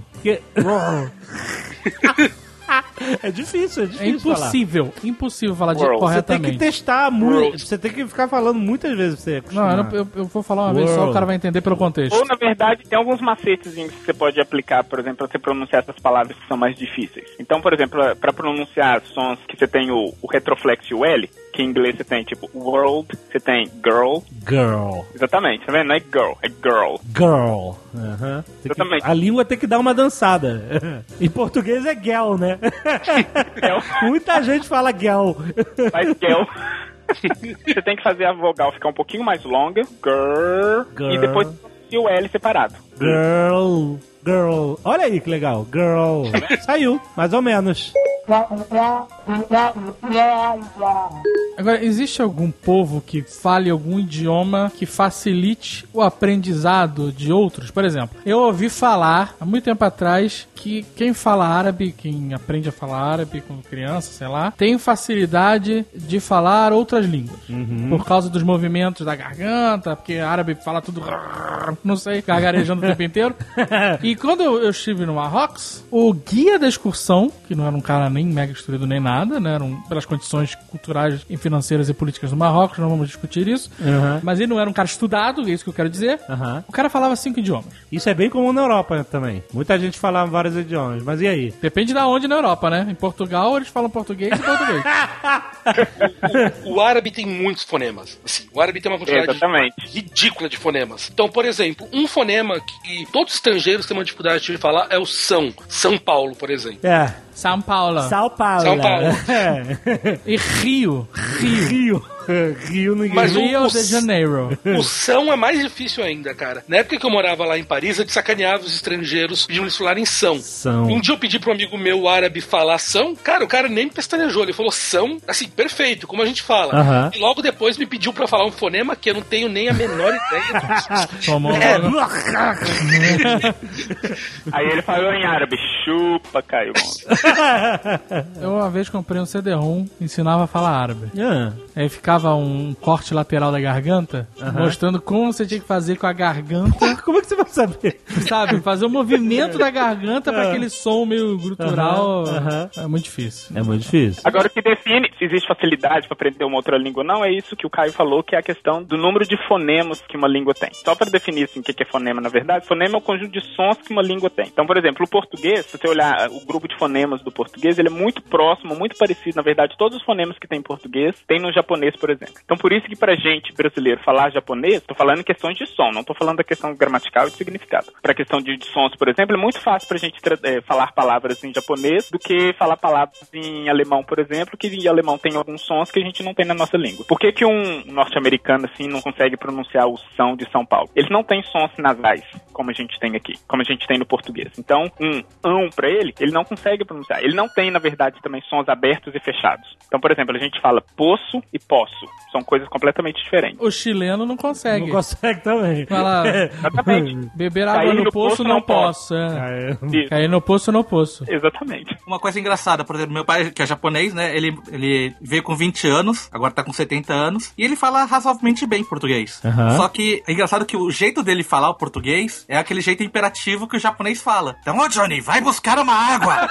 É difícil impossível falar World. corretamente. Você tem que testar muito, você tem que ficar falando muitas vezes pra você acostumar. Não, eu vou falar uma vez só, o cara vai entender pelo contexto. Ou, na verdade, tem alguns macetezinhos que você pode aplicar, por exemplo, pra você pronunciar essas palavras que são mais difíceis. Então, por exemplo, pra pronunciar sons que você tem o retroflexo e o L, que em inglês você tem, tipo, world, você tem girl. Girl. Exatamente, tá vendo? Não é girl, é girl. Girl. Exatamente. A língua tem que dar uma dançada. Em português é girl, né? Muita gente fala girl. Faz girl. Você tem que fazer a vogal ficar um pouquinho mais longa. Girl. E depois o L separado. Girl. Olha aí que legal. Girl. Saiu, mais ou menos. Agora, existe algum povo que fale algum idioma que facilite o aprendizado de outros? Por exemplo, eu ouvi falar, há muito tempo atrás, que quem fala árabe, quem aprende a falar árabe quando criança, sei lá, tem facilidade de falar outras línguas. Por causa dos movimentos da garganta, porque árabe fala tudo, não sei, gargarejando o tempo inteiro. E quando eu estive no Marrocos, o guia da excursão, que não era um cara nem mega instruído nem nada, né, eram pelas condições culturais e financeiras e políticas do Marrocos, não vamos discutir isso, mas ele não era um cara estudado, é isso que eu quero dizer. O cara falava 5 idiomas. Isso é bem comum na Europa também. Muita gente falava vários idiomas, mas e aí? Depende de onde na Europa, né? Em Portugal eles falam português e português. O árabe tem muitos fonemas. Assim, o árabe tem uma quantidade ridícula de fonemas. Então, por exemplo, um fonema que todos os estrangeiros têm uma dificuldade de falar é o São. São Paulo, por exemplo. São Paulo. São Paulo. São Paulo. E Rio. Rio. Rio ninguém. Mas Rio de Janeiro. O são é mais difícil ainda, cara. Na época que eu morava lá em Paris, eu de sacaneava os estrangeiros, pediam eles falarem são. São. Um dia eu pedi pro amigo meu árabe falar são, cara, o cara nem pestanejou, ele falou são, assim, perfeito, como a gente fala. E logo depois me pediu pra falar um fonema que eu não tenho nem a menor ideia disso. Aí ele falou em árabe, chupa, Caio. Eu uma vez comprei um CD-ROM, ensinava a falar árabe. Aí ficava um corte lateral da garganta, mostrando como você tinha que fazer com a garganta. Como é que você vai saber? Sabe, fazer o movimento da garganta pra aquele som meio gutural. É muito difícil. É muito difícil. Agora, o que define se existe facilidade pra aprender uma outra língua ou não é isso que o Caio falou, que é a questão do número de fonemas que uma língua tem. Só pra definir assim, o que é fonema, na verdade, fonema é o conjunto de sons que uma língua tem. Então, por exemplo, o português, se você olhar o grupo de fonemas do português, ele é muito próximo, muito parecido. Na verdade, todos os fonemas que tem em português tem no japonês, por exemplo. Então, por isso que pra gente, brasileiro, falar japonês, tô falando em questões de som, não tô falando da questão gramatical e de significado. Pra questão de sons, por exemplo, é muito fácil pra gente falar palavras em japonês do que falar palavras em alemão, por exemplo, que em alemão tem alguns sons que a gente não tem na nossa língua. Por que um norte-americano, assim, não consegue pronunciar o som de São Paulo? Eles não têm sons nasais, como a gente tem aqui, como a gente tem no português. Então, pra ele não consegue pronunciar. Ele não tem, na verdade, também sons abertos e fechados. Então, por exemplo, a gente fala poço e poço. São coisas completamente diferentes. O chileno não consegue. Não consegue também. Fala, exatamente. Beber água no poço não posso. Cair no poço não posso. Exatamente. Uma coisa engraçada, por exemplo, meu pai, que é japonês, né, ele veio com 20 anos, agora tá com 70 anos, e ele fala razoavelmente bem português. Só que é engraçado que o jeito dele falar o português é aquele jeito imperativo que o japonês fala. Então, Johnny, vai buscar uma água!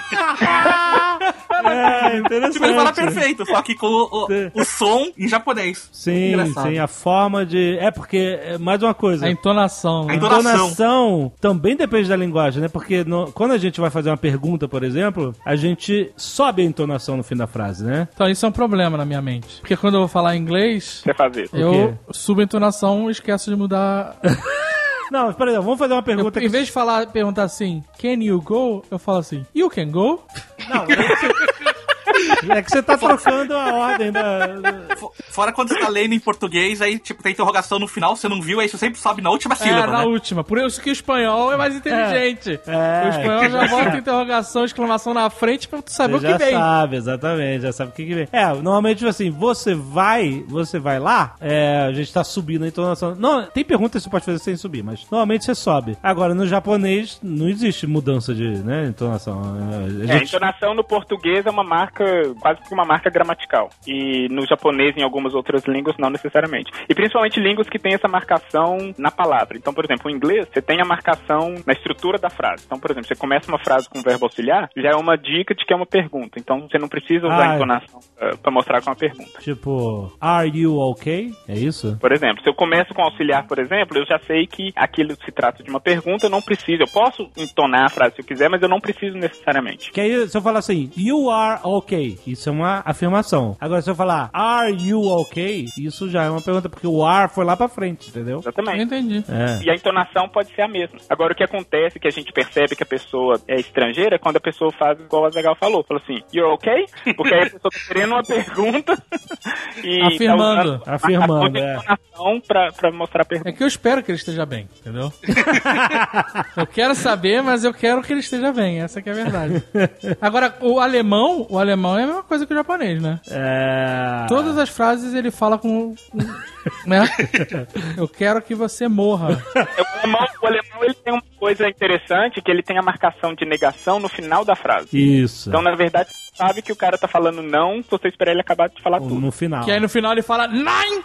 Interessante. Tipo, ele fala perfeito, só que com o som em japonês. Sim, sim, a forma de... porque, mais uma coisa... A entonação. A entonação também depende da linguagem, né? Porque quando a gente vai fazer uma pergunta, por exemplo, a gente sobe a entonação no fim da frase, né? Então isso é um problema na minha mente. Porque quando eu vou falar inglês, você faz isso. Eu subo a entonação e esqueço de mudar... Não, espera aí, vamos fazer uma pergunta. Em vez de perguntar assim, can you go? Eu falo assim, you can go? Não, é que você tá trocando a ordem da... Fora quando você tá lendo em português, aí tipo tem interrogação no final, você não viu, aí você sempre sobe na última sílaba, na última. Por isso que o espanhol é mais inteligente. O espanhol já bota interrogação, exclamação na frente pra tu saber você o que vem. Já sabe, exatamente, já sabe o que vem. Normalmente assim, você vai lá, a gente tá subindo a entonação. Não, tem perguntas que você pode fazer sem subir, mas normalmente você sobe. Agora, no japonês, não existe mudança de entonação. A entonação no português é uma marca, quase que uma marca gramatical. E no japonês, em algumas outras línguas, não necessariamente. E principalmente línguas que têm essa marcação na palavra. Então, por exemplo, o inglês, você tem a marcação na estrutura da frase. Então, por exemplo, você começa uma frase com um verbo auxiliar, já é uma dica de que é uma pergunta. Então, você não precisa usar a entonação pra mostrar que é uma pergunta. Tipo, are you okay? É isso? Por exemplo, se eu começo com auxiliar, por exemplo, eu já sei que aquilo se trata de uma pergunta, eu não preciso. Eu posso entonar a frase se eu quiser, mas eu não preciso necessariamente. Que aí, se eu falar assim, you are okay, isso é uma afirmação. Agora, se eu falar, are you okay? Isso já é uma pergunta, porque o are foi lá pra frente, entendeu? Exatamente. Eu entendi. E a entonação pode ser a mesma. Agora, o que acontece, que a gente percebe que a pessoa é estrangeira, é quando a pessoa faz igual o Azaghal falou. Falou assim, you're okay? Porque aí a pessoa tá querendo uma pergunta e afirmando. Tá afirmando, entonação pra mostrar a pergunta. É que eu espero que ele esteja bem, entendeu? Eu quero saber, mas eu quero que ele esteja bem. Essa que é a verdade. Agora, o alemão é a mesma coisa que o japonês, né? Todas as frases ele fala com... né? Eu quero que você morra. O alemão ele tem uma coisa interessante, que ele tem a marcação de negação no final da frase. Isso. Então, na verdade, você sabe que o cara tá falando não, se você esperar ele acabar de falar tudo. No final. Que aí no final ele fala Nein!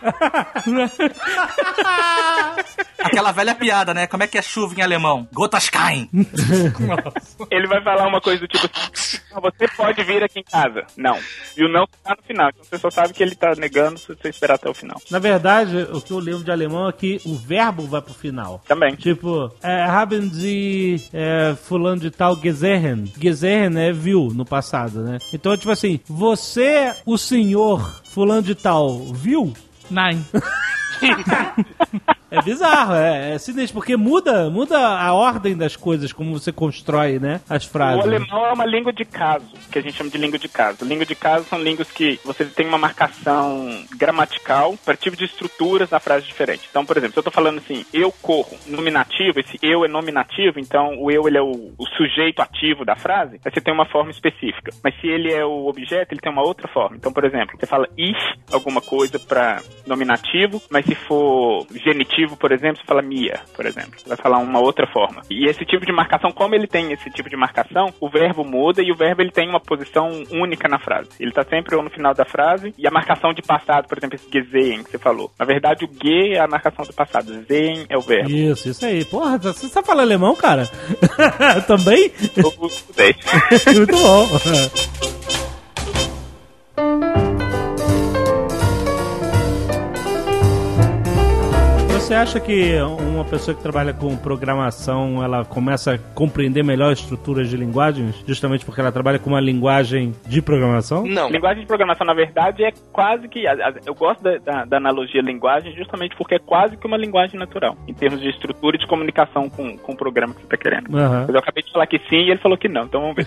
Aquela velha piada, né? Como é que é chuva em alemão? Gotas caem. Ele vai falar uma coisa do tipo assim, você pode vir aqui em casa. Não. E o não tá no final. Então você só sabe que ele tá negando se você esperar até o final. Na verdade, o que eu lembro de alemão é que o verbo vai pro final. Também. Tipo, haben Sie fulano de tal gesehen? Gesehen é viu no passado, né? Então, tipo assim, você, o senhor fulano de tal, viu? Nein. É bizarro, é sinistro, porque muda a ordem das coisas, como você constrói, né, as frases. O alemão é uma língua de caso, que a gente chama de língua de caso. Língua de caso são línguas que você tem uma marcação gramatical para tipo de estruturas na frase diferente. Então, por exemplo, se eu tô falando assim, eu corro, nominativo, esse eu é nominativo, então o eu ele é o sujeito ativo da frase, aí você tem uma forma específica. Mas se ele é o objeto, ele tem uma outra forma. Então, por exemplo, você fala ich, alguma coisa para nominativo, mas se for genitivo, por exemplo, você fala Mia, por exemplo. Você vai falar uma outra forma. E esse tipo de marcação, como ele tem esse tipo de marcação, o verbo muda e o verbo ele tem uma posição única na frase. Ele tá sempre ou no final da frase e a marcação de passado, por exemplo, esse gesehen que você falou. Na verdade, o ge é a marcação do passado. Sehen é o verbo. Isso aí. Porra, você sabe falar alemão, cara? Também? Eu estudei. Muito bom. Você acha que uma pessoa que trabalha com programação, ela começa a compreender melhor estruturas de linguagens, justamente porque ela trabalha com uma linguagem de programação? Não. Linguagem de programação, na verdade, é quase que... Eu gosto da analogia linguagem justamente porque é quase que uma linguagem natural, em termos de estrutura e de comunicação com o programa que você está querendo. Mas eu acabei de falar que sim e ele falou que não, então vamos ver.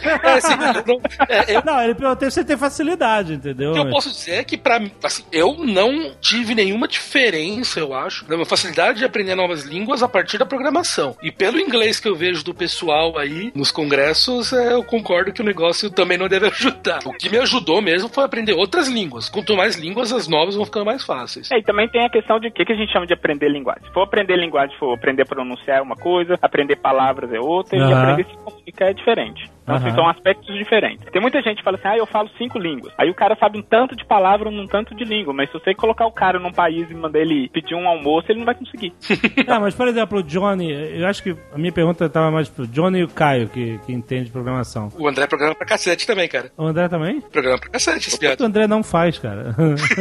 Não, ele perguntou se você tem facilidade, entendeu? O que eu posso dizer é que, pra mim, assim, eu não tive nenhuma diferença, eu acho, na minha facilidade de aprender novas línguas a partir da programação. E pelo inglês que eu vejo do pessoal aí nos congressos, eu concordo que o negócio também não deve ajudar. O que me ajudou mesmo foi aprender outras línguas. Quanto mais línguas, as novas vão ficando mais fáceis. E também tem a questão de o que a gente chama de aprender linguagem. Se for aprender linguagem, for aprender a pronunciar é uma coisa, aprender palavras é outra, e aprender a se comunicar é diferente. Então, assim, são aspectos diferentes. Tem muita gente que fala assim, eu falo 5 línguas. Aí o cara sabe um tanto de palavra, um tanto de língua, mas se você colocar o cara num país e mandar ele pedir um almoço, ele não vai conseguir. Mas por exemplo, o Johnny, eu acho que a minha pergunta estava mais pro Johnny e o Caio, que entende programação. O André programa pra cacete também, cara. O André também? Programa pra cacete, esse piada. O André não faz, cara.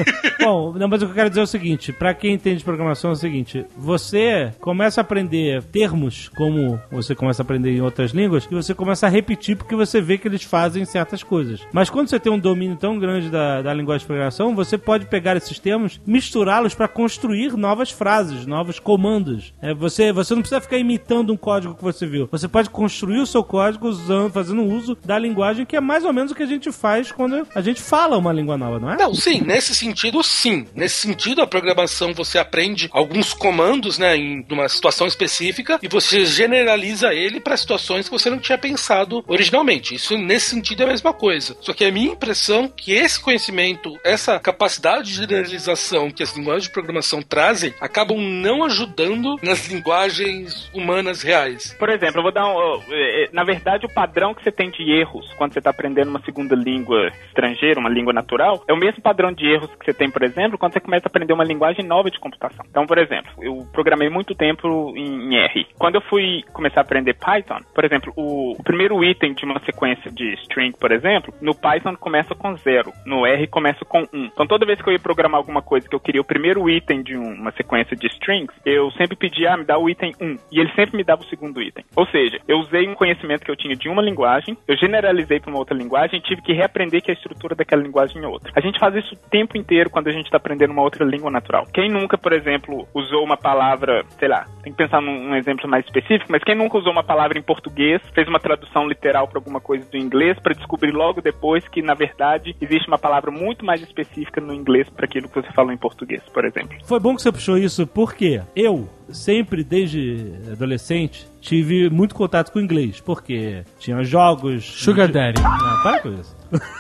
Bom, não, mas o que eu quero dizer é o seguinte, pra quem entende programação é o seguinte, você começa a aprender termos, como você começa a aprender em outras línguas, e você começa a repetir porque você vê que eles fazem certas coisas. Mas quando você tem um domínio tão grande da linguagem de programação, você pode pegar esses termos, misturá-los para construir novas frases, novos comandos. Você não precisa ficar imitando um código que você viu. Você pode construir o seu código fazendo uso da linguagem, que é mais ou menos o que a gente faz quando a gente fala uma língua nova, não é? Não, sim. Nesse sentido, sim. Nesse sentido, a programação, você aprende alguns comandos, né, em uma situação específica, e você generaliza ele para situações que você não tinha pensado originalmente. Isso, nesse sentido, é a mesma coisa. Só que a minha impressão é que esse conhecimento, essa capacidade de generalização que as linguagens de programação trazem, acabam não ajudando nas linguagens humanas reais. Por exemplo, eu vou dar na verdade, o padrão que você tem de erros quando você está aprendendo uma segunda língua estrangeira, uma língua natural, é o mesmo padrão de erros que você tem, por exemplo, quando você começa a aprender uma linguagem nova de computação. Então, por exemplo, eu programei muito tempo em R. Quando eu fui começar a aprender Python, por exemplo, o primeiro item de uma sequência de string, por exemplo, no Python começa com 0, no R começa com 1. Então toda vez que eu ia programar alguma coisa que eu queria o primeiro item de uma sequência de strings, eu sempre pedia, me dá o item 1, e ele sempre me dava o segundo item. Ou seja, eu usei um conhecimento que eu tinha de uma linguagem, eu generalizei para uma outra linguagem e tive que reaprender que a estrutura daquela linguagem é outra. A gente faz isso o tempo inteiro quando a gente está aprendendo uma outra língua natural. Quem nunca, por exemplo, usou uma palavra, sei lá, tem que pensar num exemplo mais específico, mas quem nunca usou uma palavra em português, fez uma tradução literal para alguma coisa do inglês para descobrir logo depois que, na verdade, existe uma palavra muito mais específica no inglês para aquilo que você falou em português, por exemplo. Foi bom que você puxou isso, porque eu sempre, desde adolescente, tive muito contato com o inglês, porque tinha jogos... Sugar Daddy. Não, para com isso.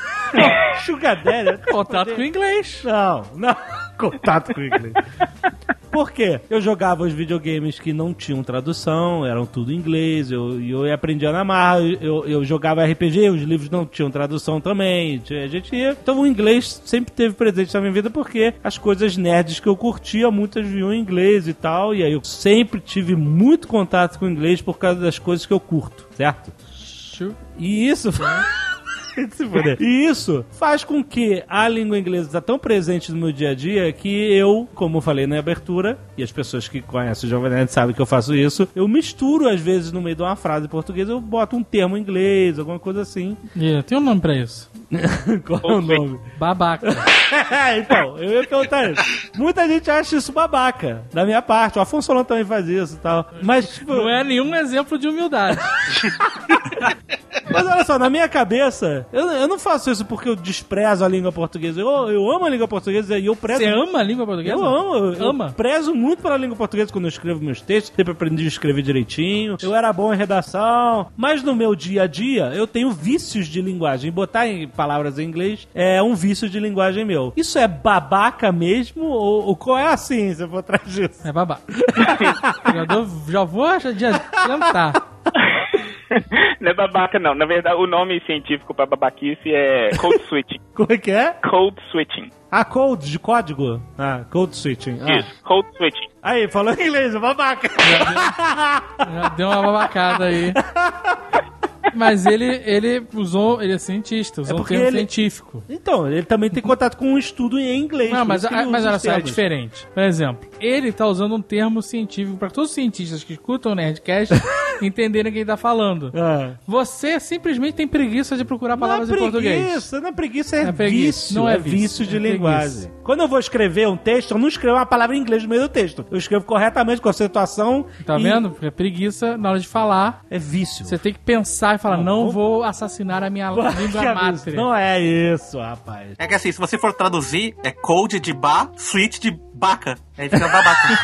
Sugar Daddy? Contato com o inglês. Não, contato com o inglês. Por quê? Eu jogava os videogames que não tinham tradução, eram tudo em inglês, eu aprendia na marra, eu jogava RPG, os livros não tinham tradução também, a gente ia... Então o inglês sempre teve presente na minha vida porque as coisas nerds que eu curtia, muitas vinham em inglês e tal, e aí eu sempre tive muito contato com o inglês por causa das coisas que eu curto, certo? E isso... Se fuder. E isso faz com que a língua inglesa está tão presente no meu dia a dia que eu, como eu falei na abertura, e as pessoas que conhecem o Jovem Nerd sabem que eu faço isso, eu misturo às vezes no meio de uma frase em português, eu boto um termo em inglês, alguma coisa assim. Tem um nome pra isso. Qual é o nome? Babaca. Então, eu ia perguntar isso. Muita gente acha isso babaca, da minha parte. O Afonso Solano também faz isso e tal. Mas, tipo... Não é nenhum exemplo de humildade. Mas olha só, na minha cabeça, eu não faço isso porque eu desprezo a língua portuguesa. Eu amo a língua portuguesa e eu prezo... Você ama a língua portuguesa? Eu amo. Eu prezo muito pela língua portuguesa quando eu escrevo meus textos. Sempre aprendi a escrever direitinho. Eu era bom em redação. Mas no meu dia a dia, eu tenho vícios de linguagem. Botar em palavras em inglês é um vício de linguagem meu. Isso é babaca mesmo? Ou qual é a ciência por trás disso? É babaca. já vou adiantar. Não é babaca, não. Na verdade, o nome científico pra babaquice é code switching. Como é que é? Code switching. Ah, code, de código? Ah, code switching. Isso, code switching. Aí, falou em inglês, babaca. Já deu uma babacada aí. Mas ele é cientista, usou um termo científico. Então, ele também tem contato com um estudo em inglês. Não, mas olha só, é diferente. Por exemplo, ele tá usando um termo científico para todos os cientistas que escutam o Nerdcast entenderem o que ele tá falando. Você simplesmente tem preguiça de procurar palavras em português. Não é preguiça, é vício. Não é vício de linguagem. Quando eu vou escrever um texto, eu não escrevo uma palavra em inglês no meio do texto. Eu escrevo corretamente, com a situação. Tá vendo? Porque é preguiça na hora de falar. É vício. Você tem que pensar e falar, não vou assassinar a minha língua mátria. Não é isso, rapaz. É que assim, se você for traduzir, é code de ba, switch de baca. Aí fica babaca.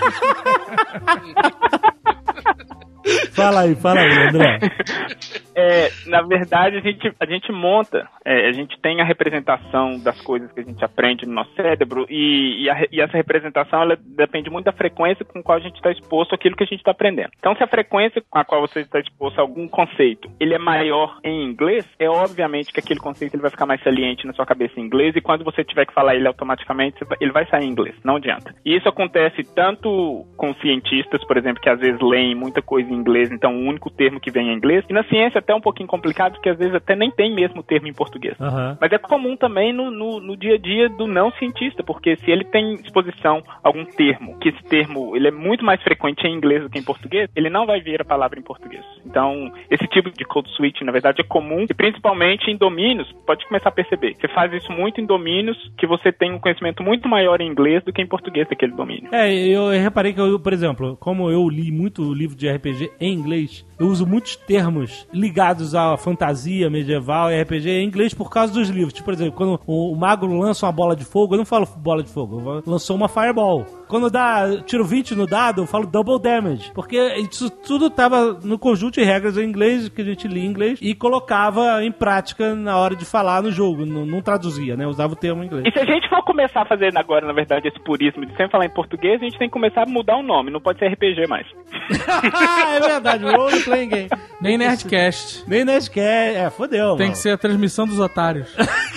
Fala aí, André. Na verdade, a gente monta, a gente tem a representação das coisas que a gente aprende no nosso cérebro e essa representação ela depende muito da frequência com a qual a gente está exposto àquilo que a gente está aprendendo. Então, se a frequência com a qual você está exposto a algum conceito ele é maior em inglês, é obviamente que aquele conceito ele vai ficar mais saliente na sua cabeça em inglês e quando você tiver que falar ele automaticamente, ele vai sair em inglês, não adianta. E isso acontece tanto com cientistas, por exemplo, que às vezes leem muita coisa em inglês, então o único termo que vem é inglês, e na ciência até um pouquinho complicado, porque às vezes até nem tem mesmo termo em português. Mas é comum também no dia a dia do não cientista, porque se ele tem exposição a algum termo, que esse termo ele é muito mais frequente em inglês do que em português, ele não vai ver a palavra em português. Então, esse tipo de code switch, na verdade, é comum, e principalmente em domínios, pode começar a perceber. Você faz isso muito em domínios que você tem um conhecimento muito maior em inglês do que em português daquele domínio. Eu reparei que por exemplo, como eu li muito livro de RPG em inglês, eu uso muitos termos ligados à fantasia medieval e RPG em inglês por causa dos livros. Tipo, por exemplo, quando o mago lança uma bola de fogo, eu não falo bola de fogo, lançou uma fireball. Quando dá tiro 20 no dado, eu falo double damage. Porque isso tudo tava no conjunto de regras em inglês, que a gente lia em inglês, e colocava em prática na hora de falar no jogo. Não traduzia, né? Usava o termo em inglês. E se a gente for começar a fazer agora, na verdade, esse purismo de sempre falar em português, a gente tem que começar a mudar o nome. Não pode ser RPG mais. É verdade, Role Playing Game. Nem Nerdcast. Nem Nerdcast. Fodeu. Tem que ser a transmissão dos otários.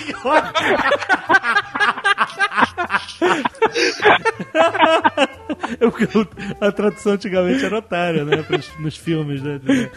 A tradução antigamente era otária, né? Nos filmes, né?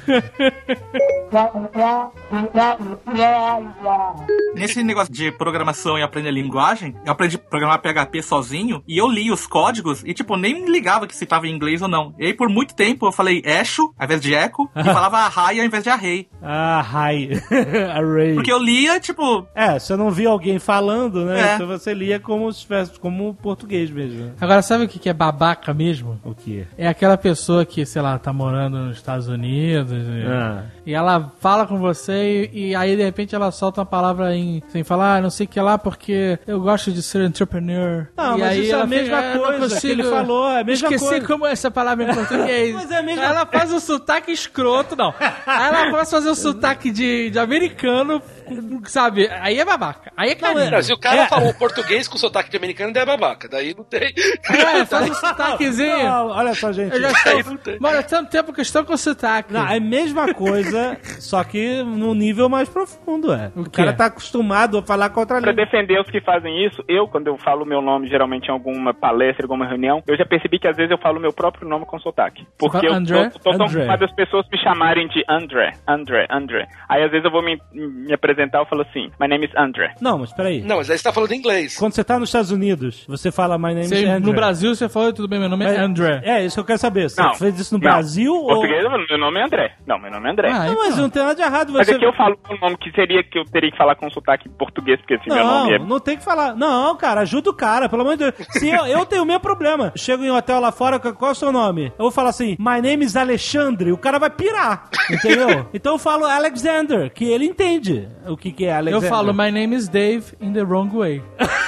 Nesse negócio de programação e aprender linguagem, eu aprendi a programar PHP sozinho e eu li os códigos e, tipo, nem me ligava que se tava em inglês ou não. E aí, por muito tempo, eu falei echo ao invés de echo e falava array ao invés de array. Array. Array. Porque eu lia, tipo... você não via alguém falando, né? Então você lia como se tivesse, como português mesmo. Agora, sabe o que é babaca mesmo? O quê? É aquela pessoa que, sei lá, tá morando nos Estados Unidos e ela fala com você e aí, de repente, ela solta uma palavra sem falar, não sei o que lá, porque eu gosto de ser entrepreneur. Não, e mas aí isso é a mesma coisa que ele falou, é a mesma coisa. Esqueci como é essa palavra em português. Mas é a mesma... Ela faz um sotaque escroto, não. Aí ela começa a fazer um sotaque de americano, sabe? Aí é babaca. Aí é carinho. Se o cara falou português com sotaque de americano, daí é babaca. Daí não tem... faz um sotaquezinho. Não, olha só, gente. Eu já estou... Mano, tanto tempo que eu estou com sotaque. Não, é a mesma coisa, só que no nível mais profundo, O cara tá acostumado a falar com outra língua. Pra defender os que fazem isso, quando eu falo meu nome, geralmente em alguma palestra, alguma reunião, eu já percebi que às vezes eu falo meu próprio nome com sotaque. Porque eu tô tão acostumado as pessoas me chamarem de André. Aí às vezes eu vou me apresentar apresentar, eu falo assim, my name is André. Não, mas peraí. Não, mas aí você tá falando inglês. Quando você tá nos Estados Unidos, você fala my name is André. No Brasil você fala, tudo bem, meu nome é André. É, isso que eu quero saber. Você Não, fez isso no não. Brasil ou... Português, meu nome é André. Não, meu nome é André. Não, mas não tem nada de errado. Mas Você... aqui eu falo o nome que seria que eu teria que falar com sotaque português, porque assim, meu nome é... Não tem que falar. Não, cara, ajuda o cara, pelo amor de Deus. Se eu tenho o meu problema. Chego em um hotel lá fora, qual é o seu nome? Eu vou falar assim, my name is Alexandre. O cara vai pirar, entendeu? Então eu falo Alexander, que ele entende o que é Alexander. Eu falo, my name is Dave in the wrong way.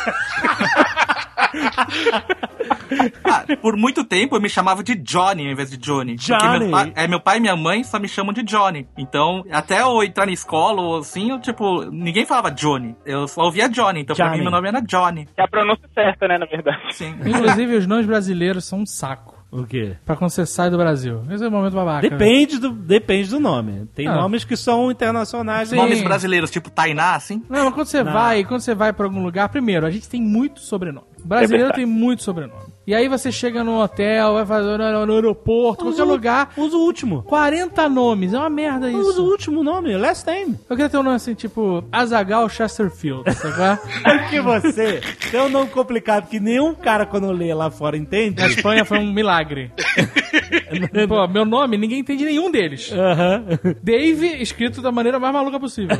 Por muito tempo eu me chamava de Johnny ao invés de Johnny. Johnny? Meu pai e minha mãe só me chamam de Johnny. Então, até eu entrar na escola ou assim, ninguém falava Johnny. Eu só ouvia Johnny. Então, pra mim, meu nome era Johnny. É a pronúncia certa, né, na verdade. Sim. Inclusive, os nomes brasileiros são um saco. O quê? Pra quando você sai do Brasil. Esse é o momento babaca. Depende do nome. Tem nomes que são internacionais. Sim. Nomes brasileiros, tipo Tainá, assim? Não, mas quando você vai pra algum lugar, primeiro, a gente tem muito sobrenome. O brasileiro tem muito sobrenome. E aí você chega no hotel, vai fazer no aeroporto, qualquer lugar. Usa o último. 40 nomes, é uma merda isso. Usa o último nome, last name. Eu queria ter um nome assim, tipo Azaghal Chesterfield, sabe? Porque você tem um nome complicado que nenhum cara quando lê lá fora entende. Na Espanha foi um milagre. Pô, meu nome, ninguém entende nenhum deles. Dave, escrito da maneira mais maluca possível.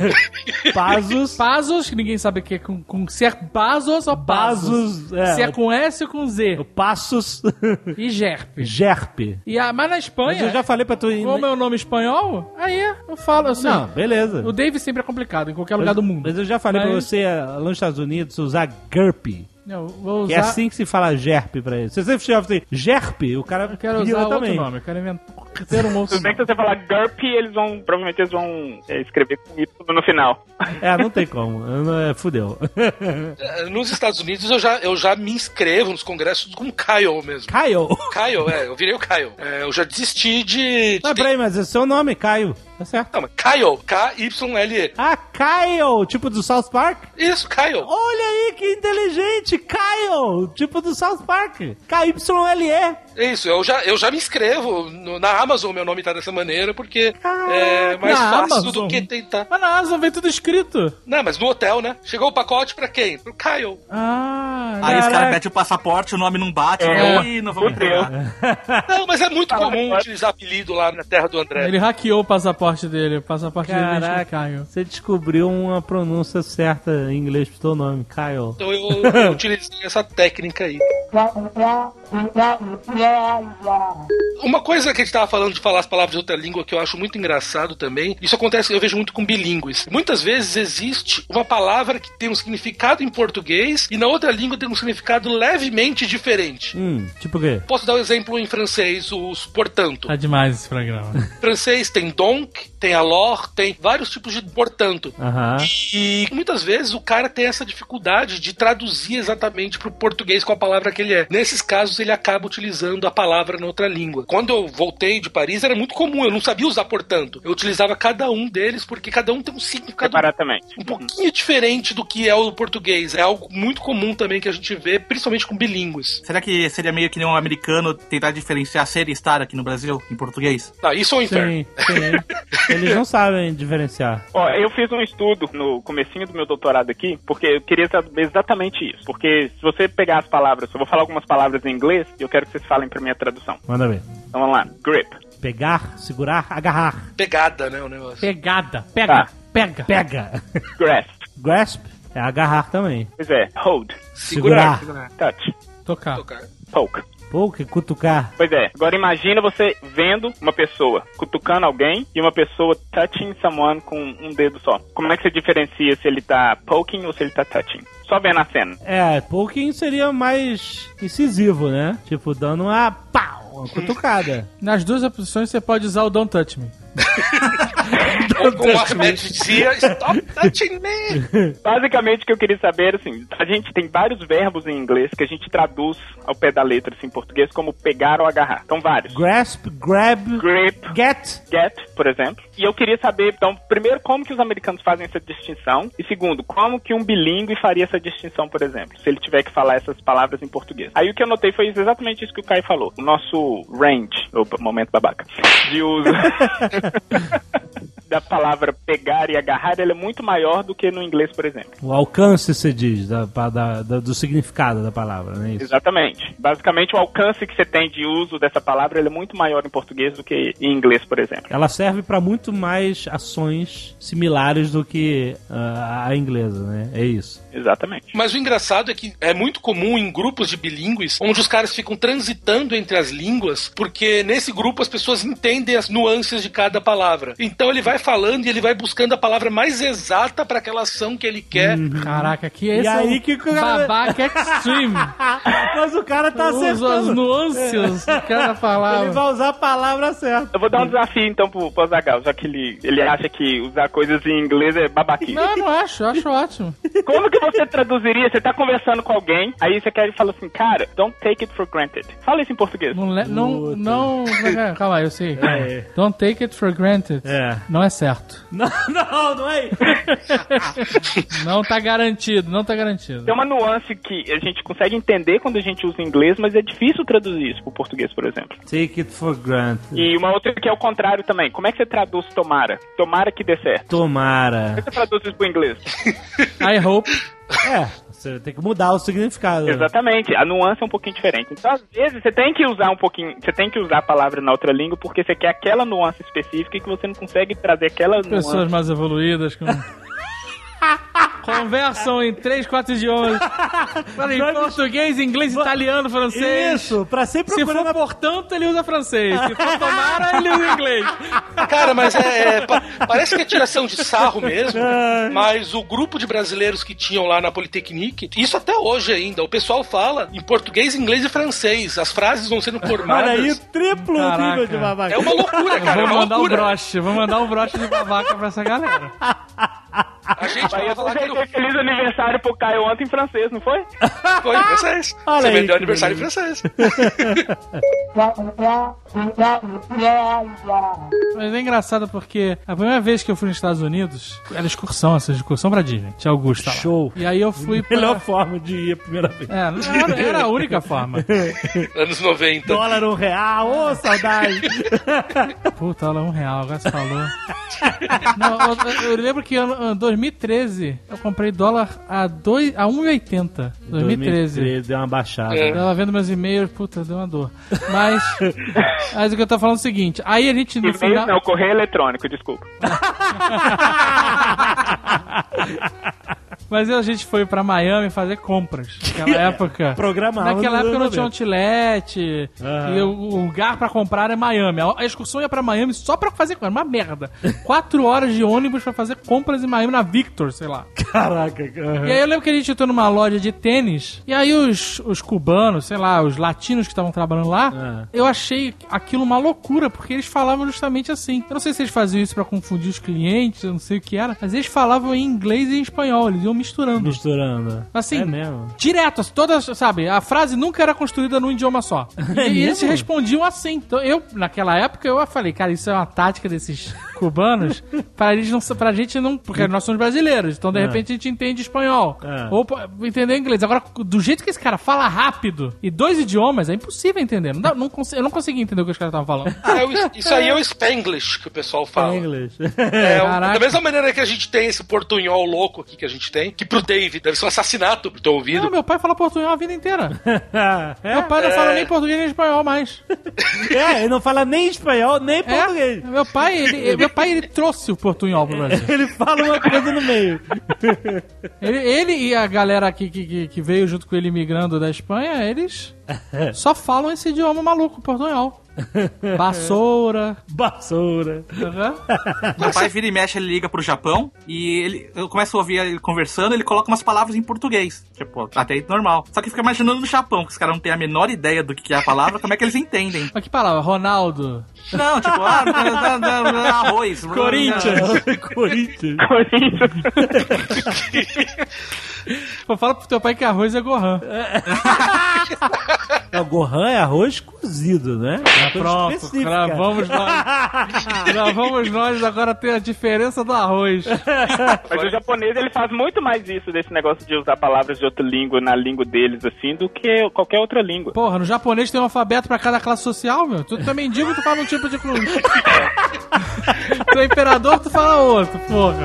Pazos, que ninguém sabe o que é se é Pazos ou Pazos. Se é com S ou com Z. Passos. E Gerp. Mas na Espanha... Mas eu já falei pra tu... Como é o nome espanhol, aí eu falo assim. Não, beleza. O Dave sempre é complicado, em qualquer lugar do mundo. Mas eu já falei pra você, lá nos Estados Unidos, usar GURP. Não, vou usar... Que é assim que se fala GERP pra ele. Se você for assim, GERP, o cara... Eu quero usar outro nome, eu quero inventar um outro Tudo bem que se você falar GURP, provavelmente eles vão escrever com Y no final. Não tem como. Fudeu. Nos Estados Unidos eu já me inscrevo nos congressos com Kyle mesmo. Kyle, eu virei o Kyle. Eu já desisti de... Não, peraí, mas é seu nome, Caio. Tá certo. Não, mas Kyle, K-Y-L-E. Ah, Kyle, tipo do South Park? Isso, Kyle. Olha aí, que inteligente, Kyle, tipo do South Park. K-Y-L-E. Isso, eu já me inscrevo na Amazon, meu nome tá dessa maneira, porque é mais fácil Amazon? do que tentar. Mas na Amazon vem tudo escrito. Não, mas no hotel, né? Chegou o pacote pra quem? Pro Kyle. Aí os caras metem o passaporte, o nome não bate, não vamos entregar. Não, mas é muito comum utilizar apelido lá na terra do André. Ele hackeou o passaporte dele. O passaporte dele Caraca, Kyle. você descobriu uma pronúncia certa em inglês pro teu nome, Kyle. Então eu utilizei essa técnica aí. Uma coisa que a gente tava falando de falar as palavras de outra língua que eu acho muito engraçado também, isso acontece, eu vejo muito com bilíngues. Muitas vezes existe uma palavra que tem um significado em português e na outra língua tem um significado levemente diferente. Tipo o quê? Posso dar um exemplo em francês, os portanto. Tá demais esse programa. Em francês tem donc, tem alors, tem vários tipos de portanto. E muitas vezes o cara tem essa dificuldade de traduzir exatamente pro português qual a palavra que ele é. Nesses casos ele acaba utilizando a palavra na outra língua. Quando eu voltei de Paris era muito comum, eu não sabia usar portanto. Eu utilizava cada um deles porque cada um tem um significado um pouquinho diferente do que é o português. É algo muito comum também que a gente vê, principalmente com bilíngues. Será que seria meio que nem um americano tentar diferenciar ser e estar aqui no Brasil, em português? Isso é um inferno. Sim. Eles não sabem diferenciar. Eu fiz um estudo no comecinho do meu doutorado aqui, porque eu queria saber exatamente isso. Porque se você pegar as palavras, eu vou falar algumas palavras em inglês e eu quero que vocês falem pra minha tradução. Manda ver. Então vamos lá. Grip. Pegar, segurar, agarrar. Pegada, né, o negócio. Pegada. Pega. Grasp. Grasp é agarrar também. Pois é. Hold. Segurar. Touch. Tocar. Poke. Poke, cutucar. Pois é. Agora imagina você vendo uma pessoa cutucando alguém e uma pessoa touching someone com um dedo só. Como é que você diferencia se ele tá poking ou se ele tá touching? Só vendo a cena. Poking seria mais incisivo, né? Tipo, dando uma uma cutucada. Nas duas opções você pode usar o Don't Touch Me. Como o Ahmed dizia, stop touching me. Basicamente o que eu queria saber, assim, a gente tem vários verbos em inglês que a gente traduz ao pé da letra, assim, em português, como pegar ou agarrar. Então, vários. Grasp, grab, grip, get, por exemplo. E eu queria saber, então, primeiro, como que os americanos fazem essa distinção, e segundo, como que um bilíngue faria essa distinção, por exemplo, se ele tiver que falar essas palavras em português. Aí o que eu notei foi exatamente isso que o Caio falou. O nosso range, momento babaca, de uso... da palavra pegar e agarrar, ele é muito maior do que no inglês, por exemplo. O alcance, você diz, do significado da palavra, não é isso? Exatamente. Basicamente, o alcance que você tem de uso dessa palavra, ele é muito maior em português do que em inglês, por exemplo. Ela serve para muito mais ações similares do que a inglesa, né? É isso. Exatamente. Mas o engraçado é que é muito comum em grupos de bilíngues, onde os caras ficam transitando entre as línguas, porque nesse grupo as pessoas entendem as nuances de cada palavra. Então ele vai falando e ele vai buscando a palavra mais exata para aquela ação que ele quer. Caraca, que esse E aí que babaca extreme. Mas o cara tá Usa as acertando. nuances de cada palavra. Ele vai usar a palavra certa. Eu vou dar um desafio, então, pro Azaghal, já que ele acha que usar coisas em inglês é babaquice. Não acho ótimo. Como que você traduziria? Você tá conversando com alguém, aí você quer e fala assim, cara, don't take it for granted. Fala isso em português. Não, calma aí, eu sei. Don't take it for granted. Não é certo. Não é. Não tá garantido. Tem uma nuance que a gente consegue entender quando a gente usa inglês, mas é difícil traduzir isso pro português, por exemplo. Take it for granted. E uma outra que é o contrário também. Como é que você traduz tomara? Tomara que dê certo. Tomara. Como é que você traduz isso pro inglês? I hope. Você tem que mudar o significado. Exatamente, a nuance é um pouquinho diferente. Então, às vezes, você tem que usar você tem que usar a palavra na outra língua porque você quer aquela nuance específica e que você não consegue trazer aquela nuance. Pessoas mais evoluídas conversam em 3, 4 idiomas. Em português, inglês, italiano, francês. Isso, pra sempre Se for portanto, ele usa francês. Se for tomara, ele usa inglês. Cara, mas parece que é tiração de sarro mesmo, mas o grupo de brasileiros que tinham lá na Politecnique, isso até hoje ainda, o pessoal fala em português, inglês e francês. As frases vão sendo formadas. Olha aí, triplo nível de babaca. É uma loucura, cara. Vou mandar um broche de babaca pra essa galera. A gente vai falar que feliz aniversário pro Caio ontem em francês, não foi? Foi em francês. Olha Você aí, vendeu aniversário em francês. Mas é engraçado porque a primeira vez que eu fui nos Estados Unidos, era excursão pra Disney. Tinha Augusta lá. Show. E aí eu fui pra... Melhor forma de ir a primeira vez. Era a única forma. Anos 90. Dólar $1, saudade. Puta, dólar R$1, agora você falou. Não, eu lembro que em 2013 eu comprei dólar a 1,80. 2013. Deu uma baixada. Eu tava vendo meus e-mails, puta, deu uma dor. Mas o que eu tô falando é o seguinte, aí a gente no final... Não, correio eletrônico, desculpa. Mas a gente foi pra Miami fazer compras. Naquela época. Programado. Naquela época não tinha outlet. E o lugar pra comprar é Miami. A excursão ia pra Miami só pra fazer compras. Uma merda. 4 horas de ônibus pra fazer compras em Miami na Victor, sei lá. Caraca. E aí eu lembro que a gente entrou numa loja de tênis. E aí os cubanos, sei lá, os latinos que estavam trabalhando lá, eu achei aquilo uma loucura, porque eles falavam justamente assim. Eu não sei se eles faziam isso pra confundir os clientes, eu não sei o que era, mas eles falavam em inglês e em espanhol. Eles iam misturando. Assim, é mesmo. Direto, todas, sabe, a frase nunca era construída num idioma só. E eles respondiam assim. Então naquela época, eu falei, cara, isso é uma tática desses cubanos pra gente não, porque nós somos brasileiros, então de repente a gente entende espanhol. Ou entender inglês. Agora, do jeito que esse cara fala rápido e 2 idiomas, é impossível entender. Eu não consegui entender o que os caras estavam falando. Isso aí é o Spanglish que o pessoal fala. Spanglish. Da mesma maneira que a gente tem esse portunhol louco aqui que a gente tem, que pro David deve ser um assassinato pro teu ouvido. Não, meu pai fala portunhol a vida inteira. Meu pai não fala nem português nem espanhol mais. Ele não fala nem espanhol, nem português. Meu pai, ele trouxe o portunhol pro Brasil. Ele fala uma coisa no meio. Ele e a galera que veio junto com ele migrando da Espanha, eles só falam esse idioma maluco, portunhol. Vassoura. Meu pai vira e mexe, ele liga pro Japão e eu começo a ouvir ele conversando, ele coloca umas palavras em português. Tipo, até aí normal. Só que fica imaginando no Japão, que os caras não têm a menor ideia do que é a palavra, como é que eles entendem? Mas que palavra? Ronaldo? Não, tipo, arroz. Corinthians. Pô, fala pro teu pai que arroz é Gohan. O Gohan é arroz cozido, né? Pronto, vamos nós agora ter a diferença do arroz. Mas o japonês, ele faz muito mais isso, desse negócio de usar palavras de outra língua na língua deles, assim, do que qualquer outra língua. Porra, no japonês tem um alfabeto pra cada classe social, meu. Tu também digo que tu fala um tipo de... Tu ele é imperador, tu fala outro, porra.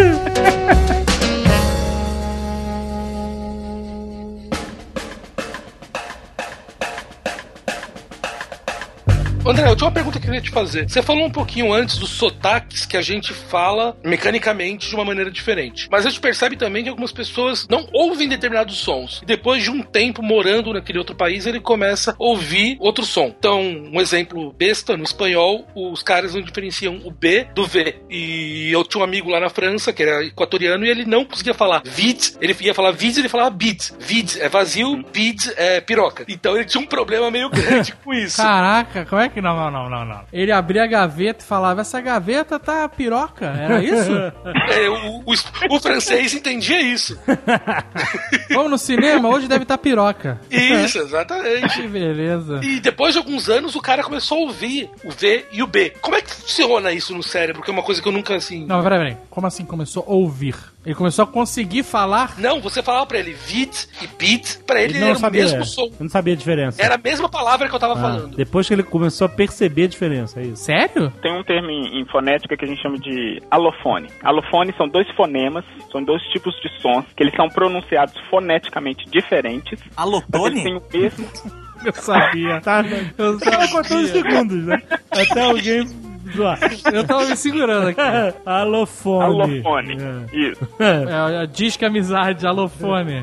André, eu tinha uma pergunta que eu queria te fazer. Você falou um pouquinho antes dos sotaques que a gente fala mecanicamente de uma maneira diferente. Mas a gente percebe também que algumas pessoas não ouvem determinados sons. E depois de um tempo morando naquele outro país, ele começa a ouvir outro som. Então, um exemplo besta, no espanhol, os caras não diferenciam o B do V. E eu tinha um amigo lá na França, que era equatoriano, e ele não conseguia falar vide. Ele ia falar vide, ele falava bid. Vide é vazio, bid é piroca. Então ele tinha um problema meio grande com isso. Caraca, como é que não. Ele abria a gaveta e falava, essa gaveta tá piroca, era isso? O francês entendia isso. Vamos no cinema? Hoje deve estar piroca. Isso, exatamente. Que beleza. E depois de alguns anos, o cara começou a ouvir o V e o B. Como é que funciona isso no cérebro? Que é uma coisa que eu nunca, assim... Não, peraí. Como assim começou a ouvir? Ele começou a conseguir falar? Não, você falava pra ele vid e bit, pra ele não era sabia, o mesmo som. Eu não sabia a diferença. Era a mesma palavra que eu tava falando. Depois que ele começou a perceber a diferença, é isso. Sério? Tem um termo em fonética que a gente chama de alofone. Alofone são dois fonemas, são dois tipos de sons, que eles são pronunciados foneticamente diferentes. Alotone? Eles têm o mesmo... Eu sabia. Eu tava contando segundos, né? Até alguém... Eu tava me segurando aqui. Alofone. Isso. Diz que amizade, alofone.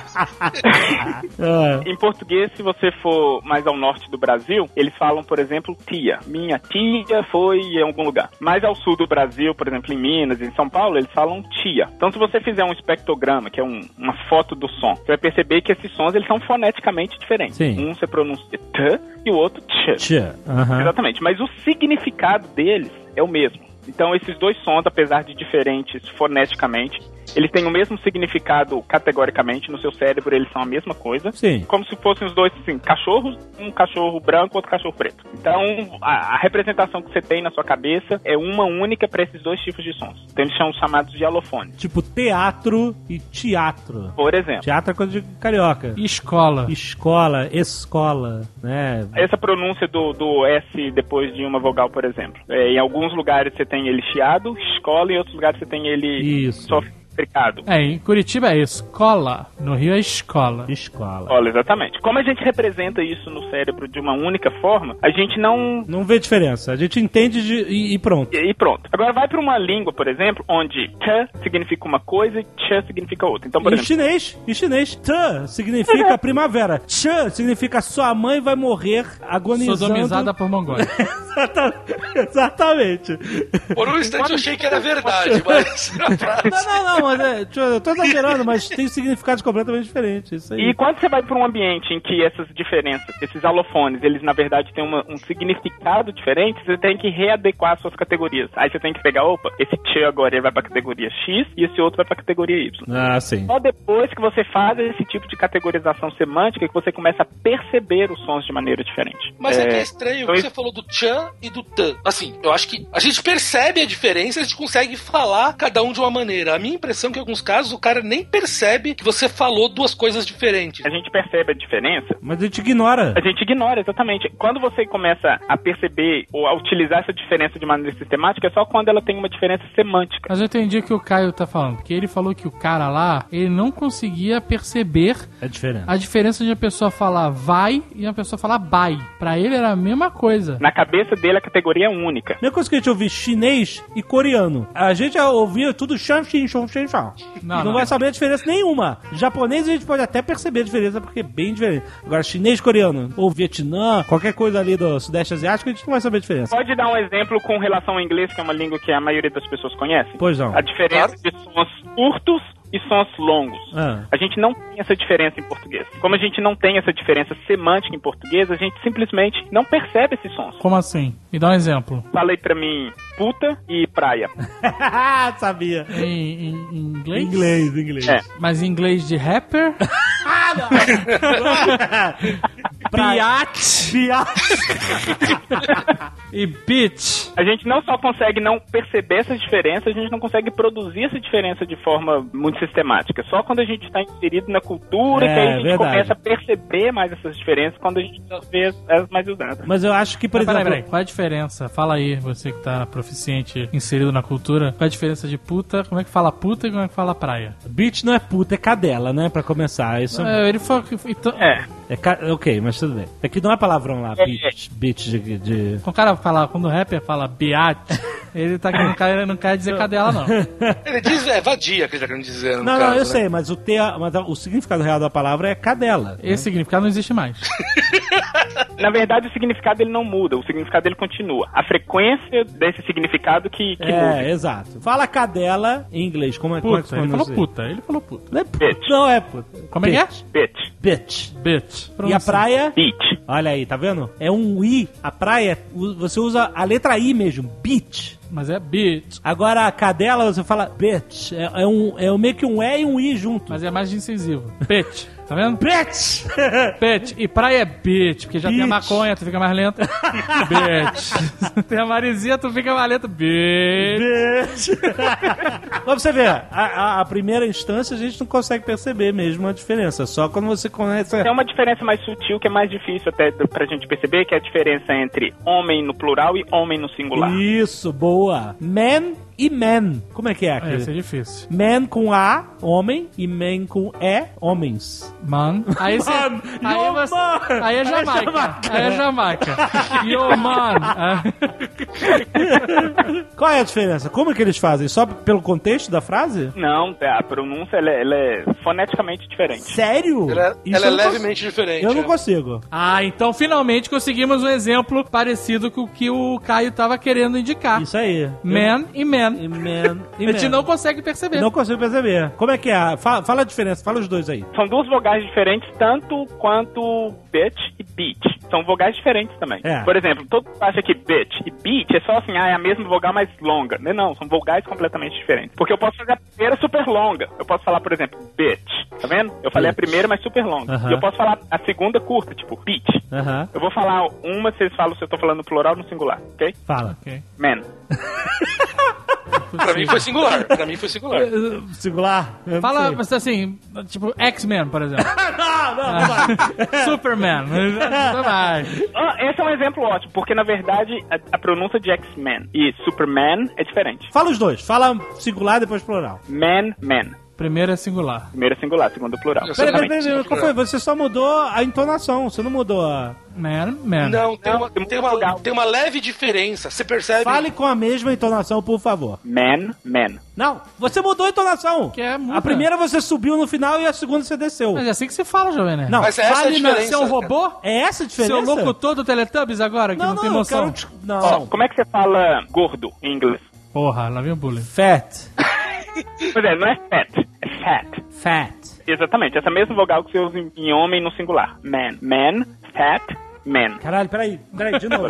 Em português, se você for mais ao norte do Brasil, eles falam, por exemplo, tia. Minha tia foi em algum lugar. Mais ao sul do Brasil, por exemplo, em Minas, em São Paulo, eles falam tia. Então, se você fizer um espectrograma, que é uma foto do som, você vai perceber que esses sons, eles são foneticamente diferentes. Sim. Um você pronuncia t e o outro ch. Exatamente. Mas o significado deles é o mesmo. Então, esses dois sons, apesar de diferentes foneticamente, eles têm o mesmo significado categoricamente no seu cérebro, eles são a mesma coisa. Sim. Como se fossem os dois, assim, cachorros, um cachorro branco, outro cachorro preto. Então, a representação que você tem na sua cabeça é uma única para esses dois tipos de sons. Então, eles são chamados de alofones. Tipo teatro e teatro. Por exemplo. Teatro é coisa de carioca. Escola. Escola, né? Essa pronúncia do S depois de uma vogal, por exemplo. Em alguns lugares você tem ele chiado, escola, e em outros lugares você tem ele só fricado. Em Curitiba é escola, no Rio é escola. Escola, exatamente. Como a gente representa isso no cérebro de uma única forma, a gente não vê diferença. A gente entende e pronto. E pronto. Agora vai para uma língua, por exemplo, onde t significa uma coisa e ch significa outra. Então, por exemplo, em chinês, t significa primavera. Ch significa sua mãe vai morrer agonizando. Sodomizada por Mongólia. Exatamente. Por um instante eu achei que era verdade, mas... Não, mas eu tô exagerando, mas tem significados completamente diferentes. Isso aí. E quando você vai para um ambiente em que essas diferenças, esses alofones, eles na verdade têm um significado diferente, você tem que readequar suas categorias. Aí você tem que pegar, esse ch agora ele vai pra categoria X e esse outro vai pra categoria Y. Ah, sim. Só depois que você faz esse tipo de categorização semântica que você começa a perceber os sons de maneira diferente. Mas é que é estranho, você falou do chan e do t. Assim, eu acho que a gente percebe a diferença e a gente consegue falar cada um de uma maneira. A minha impressão é que em alguns casos o cara nem percebe que você falou duas coisas diferentes. A gente percebe a diferença, mas a gente ignora. A gente ignora, exatamente. Quando você começa a perceber ou a utilizar essa diferença de maneira sistemática, é só quando ela tem uma diferença semântica. Mas eu entendi o que o Caio tá falando, porque ele falou que o cara lá, ele não conseguia perceber a diferença de uma pessoa falar vai e uma pessoa falar bai. Pra ele era a mesma coisa. Na cabeça dele a categoria é única. A mesma coisa que a gente ouvir chinês e coreano. A gente ouvia tudo shan, shin, shon, shen, shon. Não vai saber a diferença nenhuma. Japonês a gente pode até perceber a diferença, porque é bem diferente. Agora, chinês, coreano, ou Vietnã, qualquer coisa ali do Sudeste Asiático, a gente não vai saber a diferença. Pode dar um exemplo com relação ao inglês, que é uma língua que a maioria das pessoas conhece? Pois não. A diferença de sons curtos e sons longos. A gente não tem essa diferença em português. Como a gente não tem essa diferença semântica em português, a gente simplesmente não percebe esses sons. Como assim? Me dá um exemplo. Fala aí pra mim, puta e praia. Sabia. Em inglês? Inglês. É. Mas em inglês de rapper? caralho! Biatch e bitch. A gente não só consegue não perceber essas diferenças, a gente não consegue produzir essa diferença de forma muito sistemática. Só quando a gente está inserido na cultura que aí a gente começa a perceber mais essas diferenças, quando a gente vê as mais usadas. Mas eu acho que, por exemplo... Peraí, qual é a diferença? Fala aí, você que tá proficiente, inserido na cultura, qual é a diferença de puta? Como é que fala puta e como é que fala praia? Bitch não é puta, é cadela, né? Pra começar. Isso ele falou que... Então... ok, mas tudo bem. É que não é palavrão lá, bitch de... O cara fala, quando o rapper fala biat, ele tá querendo, não quer dizer cadela, não. Ele diz vadia, que ele tá querendo dizer. Não, eu sei, mas o significado real da palavra é cadela. Esse significado não existe mais. Na verdade, o significado ele não muda, o significado ele continua. A frequência desse significado que muda. Exato. Fala cadela em inglês, como é que ele falou puta, ele falou puta. Não é puta. Não é puta. Como é que é? Bitch. Pronto. E a praia? Beach. Olha aí, tá vendo? É um I. A praia, você usa a letra I mesmo. Beach. Mas é bitch. Agora a cadela você fala bitch. É meio que um E e um I junto. Mas é mais incisivo. Bitch. Tá vendo? Bitch! Bitch. E praia é bitch, porque já tem a maconha, tu fica mais lento. Bitch. Tem a maresia, tu fica mais lento. Bitch. Pra você ver, a primeira instância a gente não consegue perceber mesmo a diferença. Só quando você conhece... Tem uma diferença mais sutil que é mais difícil até pra gente perceber, que é a diferença entre homem no plural e homem no singular. Isso, boa. Man e man. Como é que é aqui? Isso é difícil. Man com A, homem, e man com E, homens. Man. Aí você... Aí é Jamaica. Aí é Jamaica. Yo, man. Qual é a diferença? Como é que eles fazem? Só pelo contexto da frase? Não, a pronúncia ela é foneticamente diferente. Sério? Ela é levemente diferente. Eu não consigo. Então finalmente conseguimos um exemplo parecido com o que o Caio tava querendo indicar. Isso aí. Man e man. E man. A gente não consegue perceber. Não consigo perceber. Como é que é? Fala a diferença, fala os dois aí. São duas vogais diferentes, tanto quanto bitch e beach. São vogais diferentes também. Por exemplo, todo mundo acha que bitch e beach é só assim, é a mesma vogal mais longa. Não, são vogais completamente diferentes. Porque eu posso fazer a primeira super longa. Eu posso falar, por exemplo, bitch. Tá vendo? Eu falei a primeira, mas super longa. E eu posso falar a segunda curta, tipo, beach. Eu vou falar uma, vocês falam se eu tô falando no plural ou no singular, ok? Fala. Okay. Man. Pra mim foi singular. Singular? Fala, mas assim, tipo, X-Men, por exemplo. Não vai. Superman. Não vai. Esse é um exemplo ótimo, porque na verdade a pronúncia de X-Men e Superman é diferente. Fala os dois. Fala singular, depois plural. Man. Primeiro é singular. Primeiro é singular, segundo é plural. Peraí, qual foi? Você só mudou a entonação, você não mudou a... Man. Não, tem uma leve diferença. Você percebe? Fale com a mesma entonação, por favor. Man. Não, você mudou a entonação. Muda. A primeira você subiu no final e a segunda você desceu. Mas é assim que se fala, Jovem Nerd. Não, mas essa é a diferença. Você é um robô? É essa a diferença? Seu locutor do Teletubbies agora, que não tem noção? Não. Como é que você fala gordo em inglês? Porra, lá vem o bullying. Fat. Pois é, não é fat, é fat. Fat. Exatamente, essa mesma vogal que você usa em homem no singular. Man, fat, man. Caralho, peraí, de novo.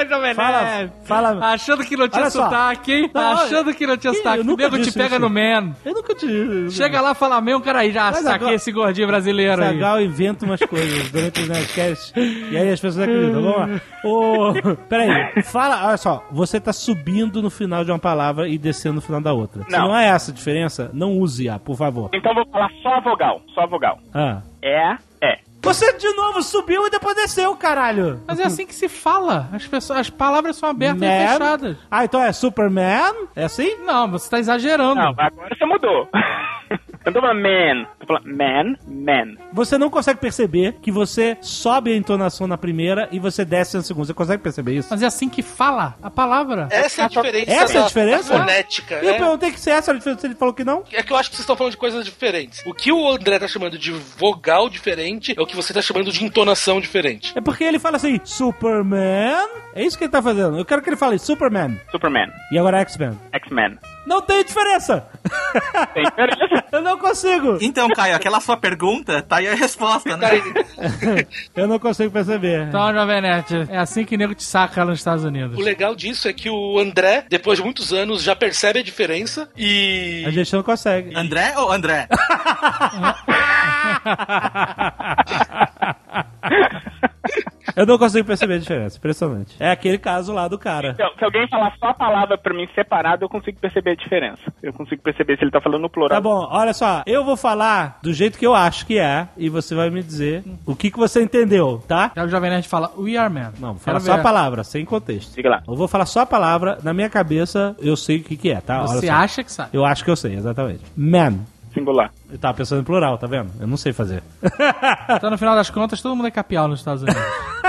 Fala. Achando que não tinha sotaque, hein? Achando que não tinha sotaque. O nego te pega no man. Eu nunca te... Chega lá e fala, man, cara aí, já saquei esse gordinho brasileiro aí. Zagal inventa umas coisas durante os Nerdcasts e aí as pessoas acreditam. Vamos lá. Peraí, fala, olha só, você tá subindo no final de uma palavra e descendo no final da outra. Se não é essa a diferença, não use-a, por favor. Então vou falar só a vogal. É. Você de novo subiu e depois desceu, caralho. Mas é assim que se fala. As palavras são abertas e fechadas. Então é Superman? É assim? Não, você tá exagerando. Não, agora você mudou. Eu tô falando man. Tô falando man. Você não consegue perceber que você sobe a entonação na primeira e você desce na segunda. Você consegue perceber isso? Mas é assim que fala a palavra. Essa é a diferença. Essa é a diferença? Da fonética. Eu perguntei que se essa era a diferença, ele falou que não. É que eu acho que vocês estão falando de coisas diferentes. O que o André tá chamando de vogal diferente é o que você tá chamando de entonação diferente. É porque ele fala assim, Superman. É isso que ele tá fazendo. Eu quero que ele fale Superman. E agora X-Men. Não tem diferença. Tem diferença. Eu não consigo. Então, Caio, aquela sua pergunta, tá aí a resposta, né? Eu não consigo perceber. Então, Jovem Nerd, é assim que nego te saca lá nos Estados Unidos. O legal disso é que o André, depois de muitos anos, já percebe a diferença e... A gente não consegue. André ou André? Eu não consigo perceber a diferença, impressionante. É aquele caso lá do cara. Então, se alguém falar só a palavra pra mim separado, eu consigo perceber a diferença. Eu consigo perceber se ele tá falando no plural. Tá bom, olha só, eu vou falar do jeito que eu acho que é, e você vai me dizer o que você entendeu, tá? Já o Jovem Nerd fala, we are men. Não, fala só a palavra, sem contexto. Diga lá. Eu vou falar só a palavra, na minha cabeça eu sei o que é, tá? Você acha que sabe. Eu acho que eu sei, exatamente. Man. Singular. Eu tava pensando em plural, tá vendo? Eu não sei fazer. Então, no final das contas, todo mundo é capial nos Estados Unidos.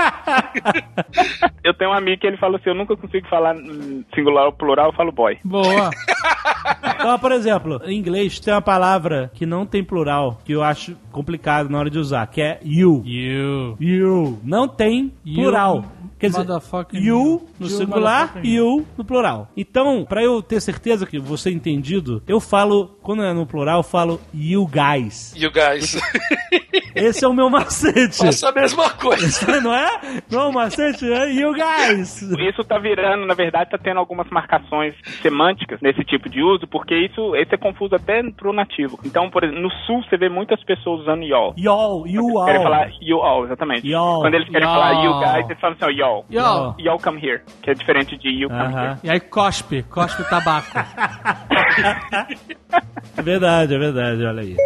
Eu tenho um amigo que ele fala assim, eu nunca consigo falar singular ou plural, eu falo boy. Boa. Então, por exemplo, em inglês tem uma palavra que não tem plural, que eu acho complicado na hora de usar, que é you. You. Não tem plural. Quer dizer, you no singular e you no plural. Então, pra eu ter certeza que vou ser entendido, eu falo, quando é no plural, eu falo you guys. You guys. Esse é o meu macete. Faça a mesma coisa. Não é? Não é o macete? É you guys. Isso tá virando, na verdade, tá tendo algumas marcações semânticas nesse tipo de uso, porque isso é confuso até pro nativo. Então, por exemplo, no sul você vê muitas pessoas usando y'all. Y'all, you all. Querem falar you all, exatamente. Y'all. Quando eles querem falar you guys, eles falam assim, ó, y'all. Y'all. Y'all come here, que é diferente de you come here. E aí cospe tabaco. É verdade, olha aí.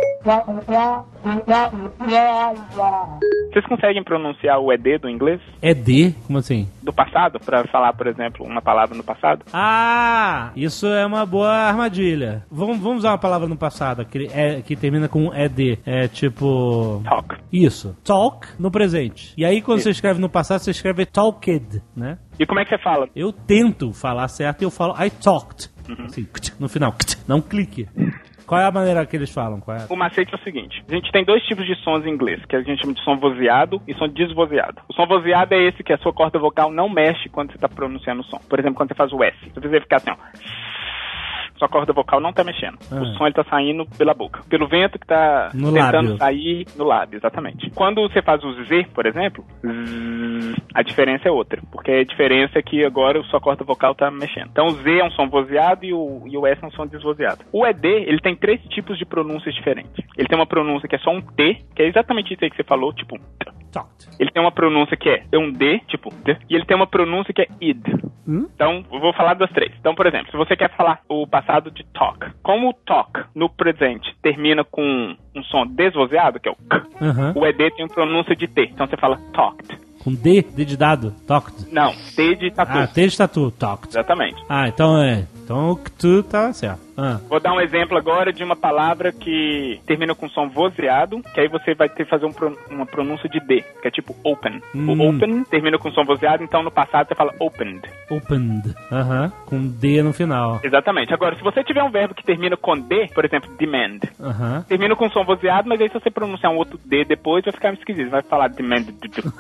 Vocês conseguem pronunciar o ED do inglês? ED? Como assim? Do passado? Pra falar, por exemplo, uma palavra no passado? Ah, isso é uma boa armadilha. Vamos usar uma palavra no passado que termina com ED. É tipo... Talk. Isso. Talk no presente. E aí quando você escreve no passado, você escreve talked, né? E como é que você fala? Eu tento falar certo e eu falo I talked. Assim, no final. Não clique. Qual é a maneira que eles falam? Qual é? O macete é o seguinte, a gente tem dois tipos de sons em inglês, que a gente chama de som vozeado e som desvozeado. O som vozeado é esse que a sua corda vocal não mexe quando você está pronunciando o som. Por exemplo, quando você faz o S. Se você ficar assim, ó, sua corda vocal não tá mexendo. O som ele tá saindo pela boca. Pelo vento que tá no tentando lábio. sair no lábio, exatamente. Quando você faz o Z, por exemplo, a diferença é outra. Porque a diferença é que agora a sua corda vocal tá mexendo. Então o Z é um som vozeado e o S é um som desvozeado. O ED, ele tem três tipos de pronúncias diferentes. Ele tem uma pronúncia que é só um T, que é exatamente isso aí que você falou, tipo talked. Ele tem uma pronúncia que é um D, tipo D, e ele tem uma pronúncia que é id. Então, eu vou falar das três. Então, por exemplo, se você quer falar o passado de talk, como o talk no presente termina com um som desvozeado, que é o K, o ED tem uma pronúncia de T. Então você fala talked. Com D de dado, talked. Não, T de tatu. Ah, T de tatu, talked. Exatamente. Ah, então Então o que tu tá certo. Vou dar um exemplo agora de uma palavra que termina com som vozeado, que aí você vai ter que fazer uma pronúncia de D, que é tipo open. O open termina com som vozeado, então no passado você fala opened. Opened. Com D no final. Exatamente. Agora, se você tiver um verbo que termina com D, por exemplo, demand, termina com som vozeado, mas aí se você pronunciar um outro D depois, vai ficar esquisito. Vai falar demanded.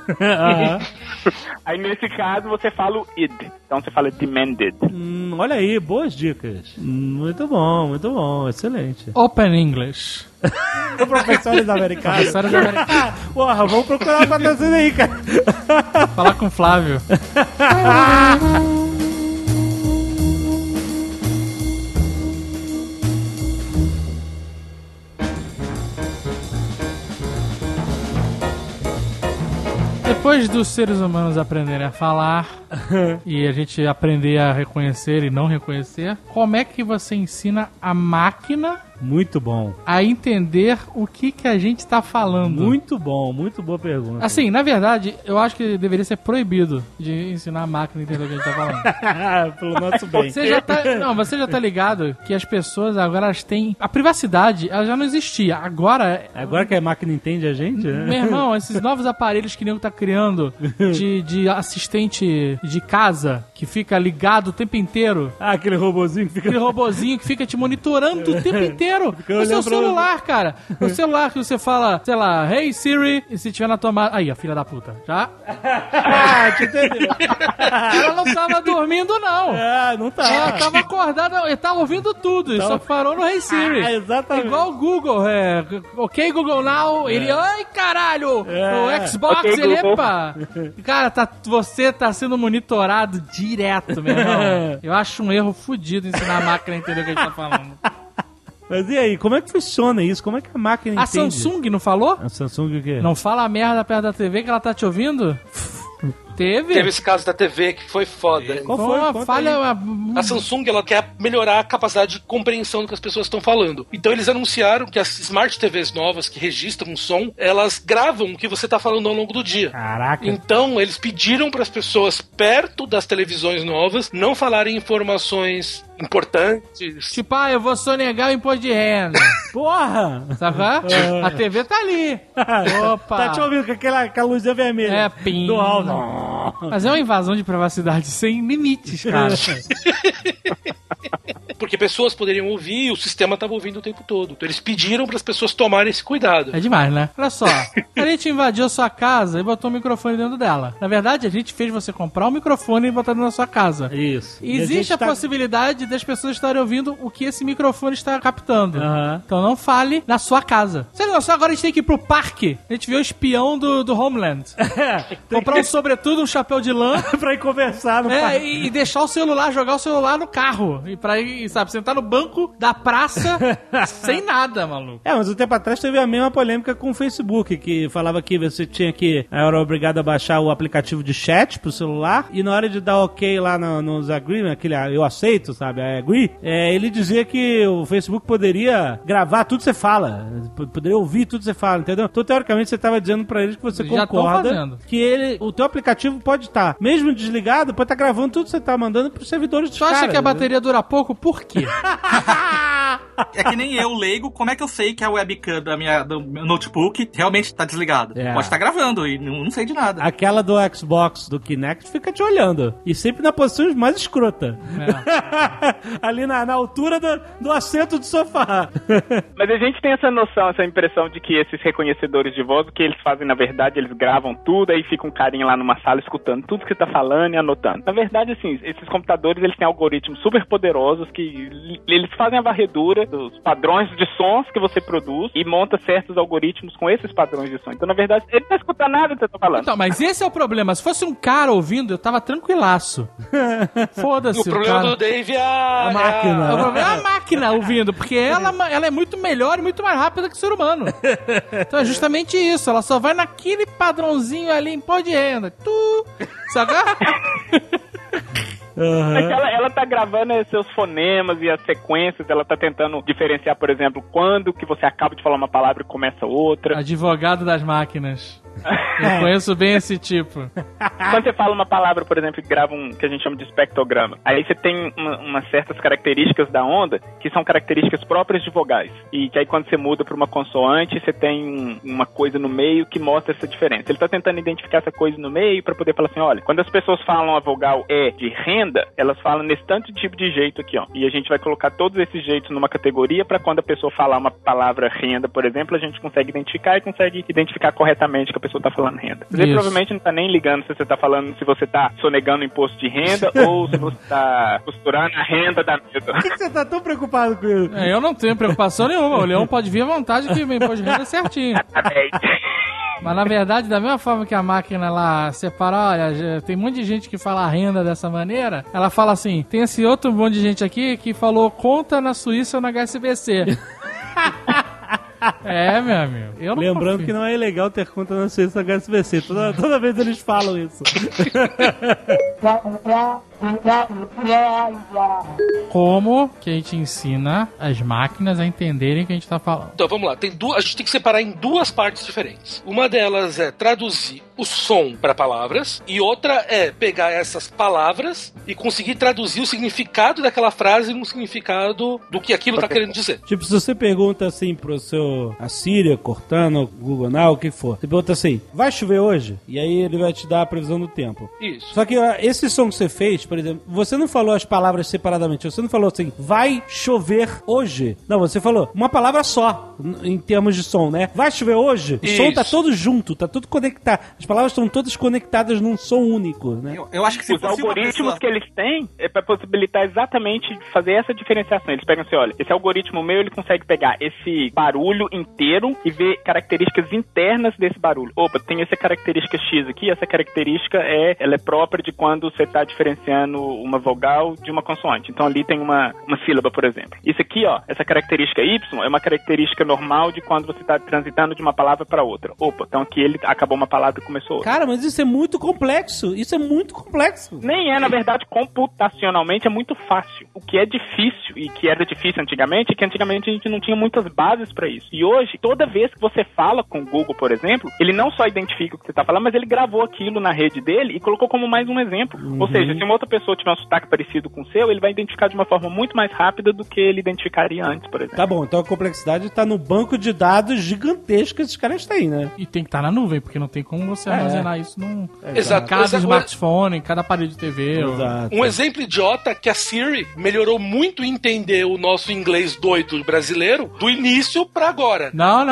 Aí nesse caso você fala o id. Então você fala demanded. Olha aí, boas dicas. Muito bom, excelente. Open English. Professores americanos. Porra, vamos procurar o patrocínio aí, cara. Falar com o Flávio. Depois dos seres humanos aprenderem a falar e a gente aprender a reconhecer e não reconhecer, como é que você ensina a máquina Muito bom. a entender o que a gente tá falando? Muito bom, muito boa pergunta. Assim, na verdade, eu acho que deveria ser proibido de ensinar a máquina a entender o que a gente tá falando. Pelo nosso bem. Você já tá ligado que as pessoas agora elas têm... A privacidade, ela já não existia. Agora que a máquina entende a gente, né? Meu irmão, esses novos aparelhos que o nego tá criando de assistente de casa que fica ligado o tempo inteiro. Ah, aquele robozinho que fica te monitorando o tempo inteiro. O seu celular, cara. O celular que você fala, sei lá, Hey Siri, e se tiver na tomada... Aí, a filha da puta. Já? Te entendeu. Ela não tava dormindo, não. Não tá. Ela tava acordada, ela tava ouvindo tudo. Só parou no Hey Siri. Exatamente. Igual o Google, ok, Google Now, ele, ai, caralho, o Xbox, okay, ele, Google. epa. Cara, você tá sendo monitorado direto, meu irmão. Eu acho um erro fudido ensinar a máquina a entender o que a gente tá falando. Mas e aí, como é que funciona isso? Como é que a máquina A entende? Samsung não falou? A Samsung o quê? Não fala merda perto da TV que ela tá te ouvindo? Teve esse caso da TV que foi foda. Qual foi foi? uma Conta falha. A Samsung, ela quer melhorar a capacidade de compreensão do que as pessoas estão falando. Então eles anunciaram que as Smart TVs novas que registram som, elas gravam o que você tá falando ao longo do dia. Caraca. Então eles pediram para as pessoas perto das televisões novas não falarem informações importantes. Tipo, eu vou sonegar o imposto de renda. Porra! Sabe? A TV tá ali. Opa. Tá te ouvindo com aquela luzinha vermelha. É, pim. Do alto. Mas é uma invasão de privacidade sem limites, cara. Porque pessoas poderiam ouvir e o sistema estava ouvindo o tempo todo. Então eles pediram para as pessoas tomarem esse cuidado. É demais, né? Olha só, a gente invadiu a sua casa e botou um microfone dentro dela. Na verdade, a gente fez você comprar um microfone e botar dentro da sua casa. Isso. Existe a possibilidade das pessoas estarem ouvindo o que esse microfone está captando. Então não fale na sua casa. Sério, não, só agora a gente tem que ir pro parque. A gente viu o espião do Homeland. Comprar um sobretudo, um chapéu de lã. pra ir conversar no parque. E deixar o celular, jogar o celular no carro. E pra ir, sabe, sentar no banco da praça sem nada, maluco. Mas um tempo atrás teve a mesma polêmica com o Facebook, que falava que você tinha que... Era obrigado a baixar o aplicativo de chat pro celular, e na hora de dar ok lá nos agreements, aquele eu aceito, sabe, agree, ele dizia que o Facebook poderia gravar tudo que você fala, poderia ouvir tudo que você fala, entendeu? Então, teoricamente, você tava dizendo pra eles que você Já concorda que o teu aplicativo pode estar, mesmo desligado, pode estar gravando tudo que você tá mandando pros servidores dos Tu caras. acha que a bateria dura pouco? Por quê? É que nem eu, leigo, como é que eu sei que a webcam do meu notebook realmente tá desligada? Pode estar gravando e não sei de nada. Aquela do Xbox, do Kinect, fica te olhando. E sempre na posição mais escrota. Ali na altura do assento do sofá. Mas a gente tem essa noção, essa impressão de que esses reconhecedores de voz, o que eles fazem, na verdade, eles gravam tudo, aí fica um carinha lá numa sala escutando tudo que você tá falando e anotando. Na verdade, assim, esses computadores, eles têm algoritmos super poderosos que eles fazem a varredura dos padrões de sons que você produz e monta certos algoritmos com esses padrões de som. Então, na verdade, ele não escuta nada que você tá falando. Então, mas esse é o problema. Se fosse um cara ouvindo, eu tava tranquilaço. Foda-se. O problema do Dave é a máquina. O problema é a máquina ouvindo, porque ela é muito melhor e muito mais rápida que o ser humano. Então é justamente isso. Ela só vai naquele padrãozinho ali, imposto de renda. Sabe? Ela tá gravando seus fonemas e as sequências, ela tá tentando diferenciar, por exemplo, quando que você acaba de falar uma palavra e começa outra. Advogado das máquinas. Eu conheço bem esse tipo. Quando você fala uma palavra, por exemplo, e grava que a gente chama de espectrograma, aí você tem umas certas características da onda que são características próprias de vogais. E que aí quando você muda para uma consoante, você tem uma coisa no meio que mostra essa diferença. Ele tá tentando identificar essa coisa no meio para poder falar assim, olha, quando as pessoas falam a vogal E de renda, elas falam nesse tanto tipo de jeito aqui, ó. E a gente vai colocar todos esses jeitos numa categoria para quando a pessoa falar uma palavra renda, por exemplo, a gente consegue identificar e consegue identificar corretamente que a pessoa tá falando renda. Você provavelmente não tá nem ligando se você tá falando, se você tá sonegando imposto de renda ou se você tá costurando a renda da mesa. Por que você tá tão preocupado com isso? Eu não tenho preocupação nenhuma. O Leão pode vir à vontade que o imposto de renda é certinho. Mas na verdade, da mesma forma que a máquina lá separa, olha, tem um monte de gente que fala renda dessa maneira, ela fala assim, tem esse outro monte de gente aqui que falou conta na Suíça ou na HSBC. Meu amigo. Eu não Lembrando confio. que não é legal ter conta na Suíça na HSBC. Toda vez eles falam isso. Como que a gente ensina as máquinas a entenderem o que a gente tá falando? Então vamos lá, a gente tem que separar em duas partes diferentes. Uma delas é traduzir o som para palavras e outra é pegar essas palavras e conseguir traduzir o significado daquela frase num significado do que aquilo tá querendo dizer. Tipo, se você pergunta assim pro seu a Síria, Cortana, Google Now, o que for, você pergunta assim, vai chover hoje? E aí ele vai te dar a previsão do tempo. Isso. Só que esse som que você fez, por exemplo, você não falou as palavras separadamente, você não falou assim, vai chover hoje. Não, você falou uma palavra só, em termos de som, né? Vai chover hoje? O som tá todo junto, tá tudo conectado. As palavras estão todas conectadas num som único, né? Eu acho que se os algoritmos que eles têm é para possibilitar exatamente fazer essa diferenciação. Eles pegam assim, olha, esse algoritmo meu, ele consegue pegar esse barulho inteiro e ver características internas desse barulho. Opa, tem essa característica X aqui, essa característica ela é própria de quando você tá diferenciando tirando uma vogal de uma consoante. Então ali tem uma sílaba, por exemplo. Isso aqui, ó, essa característica Y é uma característica normal de quando você está transitando de uma palavra para outra. Opa, então aqui ele acabou uma palavra e começou outra. Cara, mas isso é muito complexo. Isso é muito complexo. Nem é, na verdade, computacionalmente é muito fácil. O que é difícil, e que era difícil antigamente, é que antigamente a gente não tinha muitas bases para isso. E hoje, toda vez que você fala com o Google, por exemplo, ele não só identifica o que você está falando, mas ele gravou aquilo na rede dele e colocou como mais um exemplo. Ou seja, se uma outra pessoa tiver um sotaque parecido com o seu, ele vai identificar de uma forma muito mais rápida do que ele identificaria antes, por exemplo. Tá bom, então a complexidade está no banco de dados gigantesco que esses caras têm, né? E tem que estar na nuvem, porque não tem como você armazenar isso num... Exato. Em cada smartphone, em cada aparelho de TV. Exato. Um exemplo idiota que a Siri melhorou muito em entender o nosso inglês doido brasileiro do início pra agora. Não.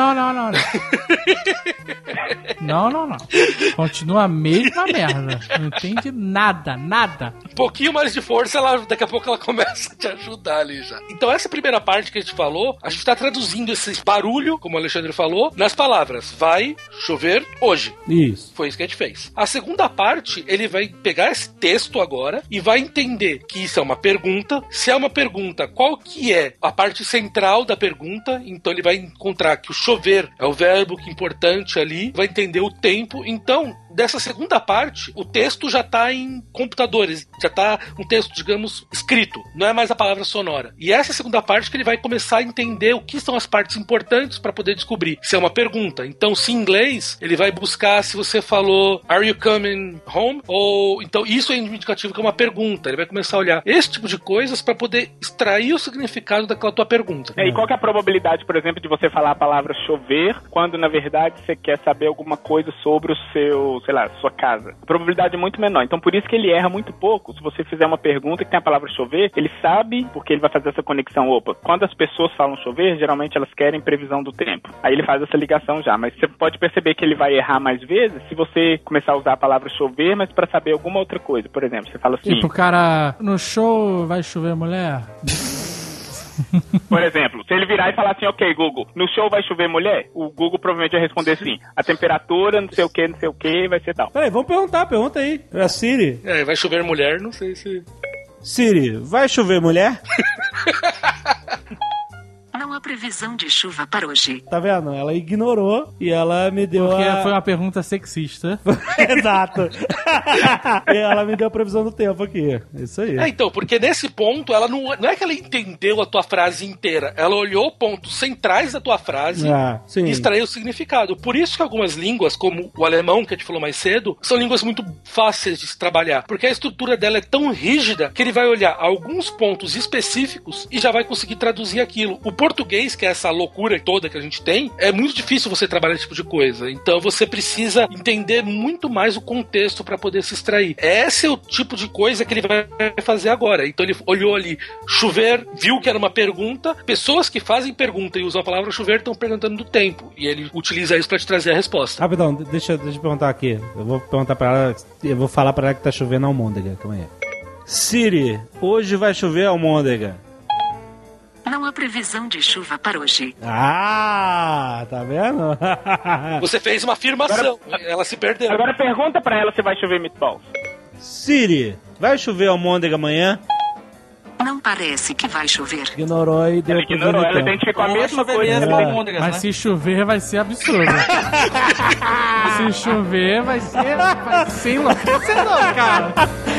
Não. Continua a mesma merda. Não entende nada. Um pouquinho mais de força, daqui a pouco ela começa a te ajudar ali já. Então essa primeira parte que a gente falou, a gente tá traduzindo esse barulho, como o Alexandre falou, nas palavras vai chover hoje. Isso. Foi isso que a gente fez. A segunda parte, ele vai pegar esse texto agora e vai entender que isso é uma pergunta. Se é uma pergunta, qual que é a parte central da pergunta? Então ele vai encontrar que o chover é o verbo que é importante ali, vai entender o tempo. Então, dessa segunda parte, o texto já está em computadores, já está um texto, digamos, escrito, não é mais a palavra sonora. E essa segunda parte que ele vai começar a entender o que são as partes importantes para poder descobrir se é uma pergunta. Então, se em inglês, ele vai buscar se você falou Are you coming home? Ou então isso é indicativo que é uma pergunta. Ele vai começar a olhar esse tipo de coisas para poder extrair o significado daquela tua pergunta. E qual que é a probabilidade, por exemplo, de você falar a palavra chover quando na verdade você quer saber alguma coisa sobre o seu, sei lá, sua casa? A probabilidade é muito menor. Então por isso que ele erra muito pouco. Se você fizer uma pergunta que tem a palavra chover, ele sabe, porque ele vai fazer essa conexão. Opa, quando as pessoas falam chover, geralmente elas querem previsão do tempo. Aí ele faz essa ligação já. Mas você pode perceber que ele vai errar mais vezes se você começar a usar a palavra chover, mas para saber alguma outra coisa. Por exemplo, você fala assim... Tipo, cara, no show vai chover mulher? Por exemplo, se ele virar e falar assim, ok, Google, no show vai chover mulher? O Google provavelmente vai responder assim, a temperatura, não sei o que, vai ser tal. Peraí, vamos pergunta aí pra Siri. Vai chover mulher, não sei se... Siri, vai chover mulher? Não há previsão de chuva para hoje. Tá vendo? Ela ignorou e ela me deu Porque foi uma pergunta sexista. Exato. E ela me deu a previsão do tempo aqui. Isso aí. Então, porque nesse ponto, ela não é que ela entendeu a tua frase inteira. Ela olhou pontos centrais da tua frase e extraiu o significado. Por isso que algumas línguas, como o alemão, que a gente falou mais cedo, são línguas muito fáceis de se trabalhar. Porque a estrutura dela é tão rígida que ele vai olhar alguns pontos específicos e já vai conseguir traduzir aquilo. O português, que é essa loucura toda que a gente tem, é muito difícil você trabalhar esse tipo de coisa. Então você precisa entender muito mais o contexto para poder se extrair. Esse é o tipo de coisa que ele vai fazer agora. Então ele olhou ali, chover, viu que era uma pergunta. Pessoas que fazem pergunta e usam a palavra chover estão perguntando do tempo. E ele utiliza isso para te trazer a resposta. Rapidão, deixa eu perguntar aqui. Eu vou perguntar para ela, eu vou falar para ela que tá chovendo almôndega. Calma aí. Siri, hoje vai chover almôndega? Não há previsão de chuva para hoje. Ah, tá vendo? Você fez uma afirmação, ela se perdeu. Agora pergunta pra ela se vai chover meatballs. Siri, vai chover almôndega amanhã? Não parece que vai chover. Ignorou e deu ela identificou a mesma coisa. Mas se chover vai ser absurdo. Se chover vai ser enlouquecedor, cara.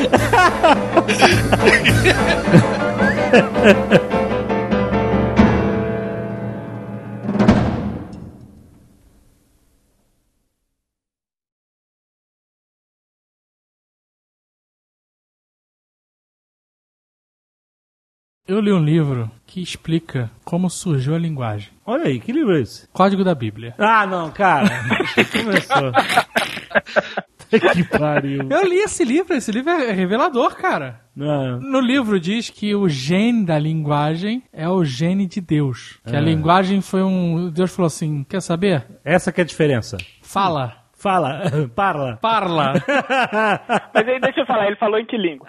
Eu li um livro que explica como surgiu a linguagem. Olha aí, que livro é esse? Código da Bíblia. Ah, não, cara. Começou. Que pariu. Eu li esse livro é revelador, cara. Não. No livro diz que o gene da linguagem é o gene de Deus. Que a linguagem foi Deus falou assim, quer saber? Essa que é a diferença. Fala. Parla. Mas aí deixa eu falar, ele falou em que língua?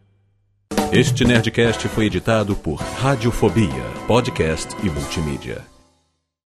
Este Nerdcast foi editado por Radiofobia, podcast e multimídia.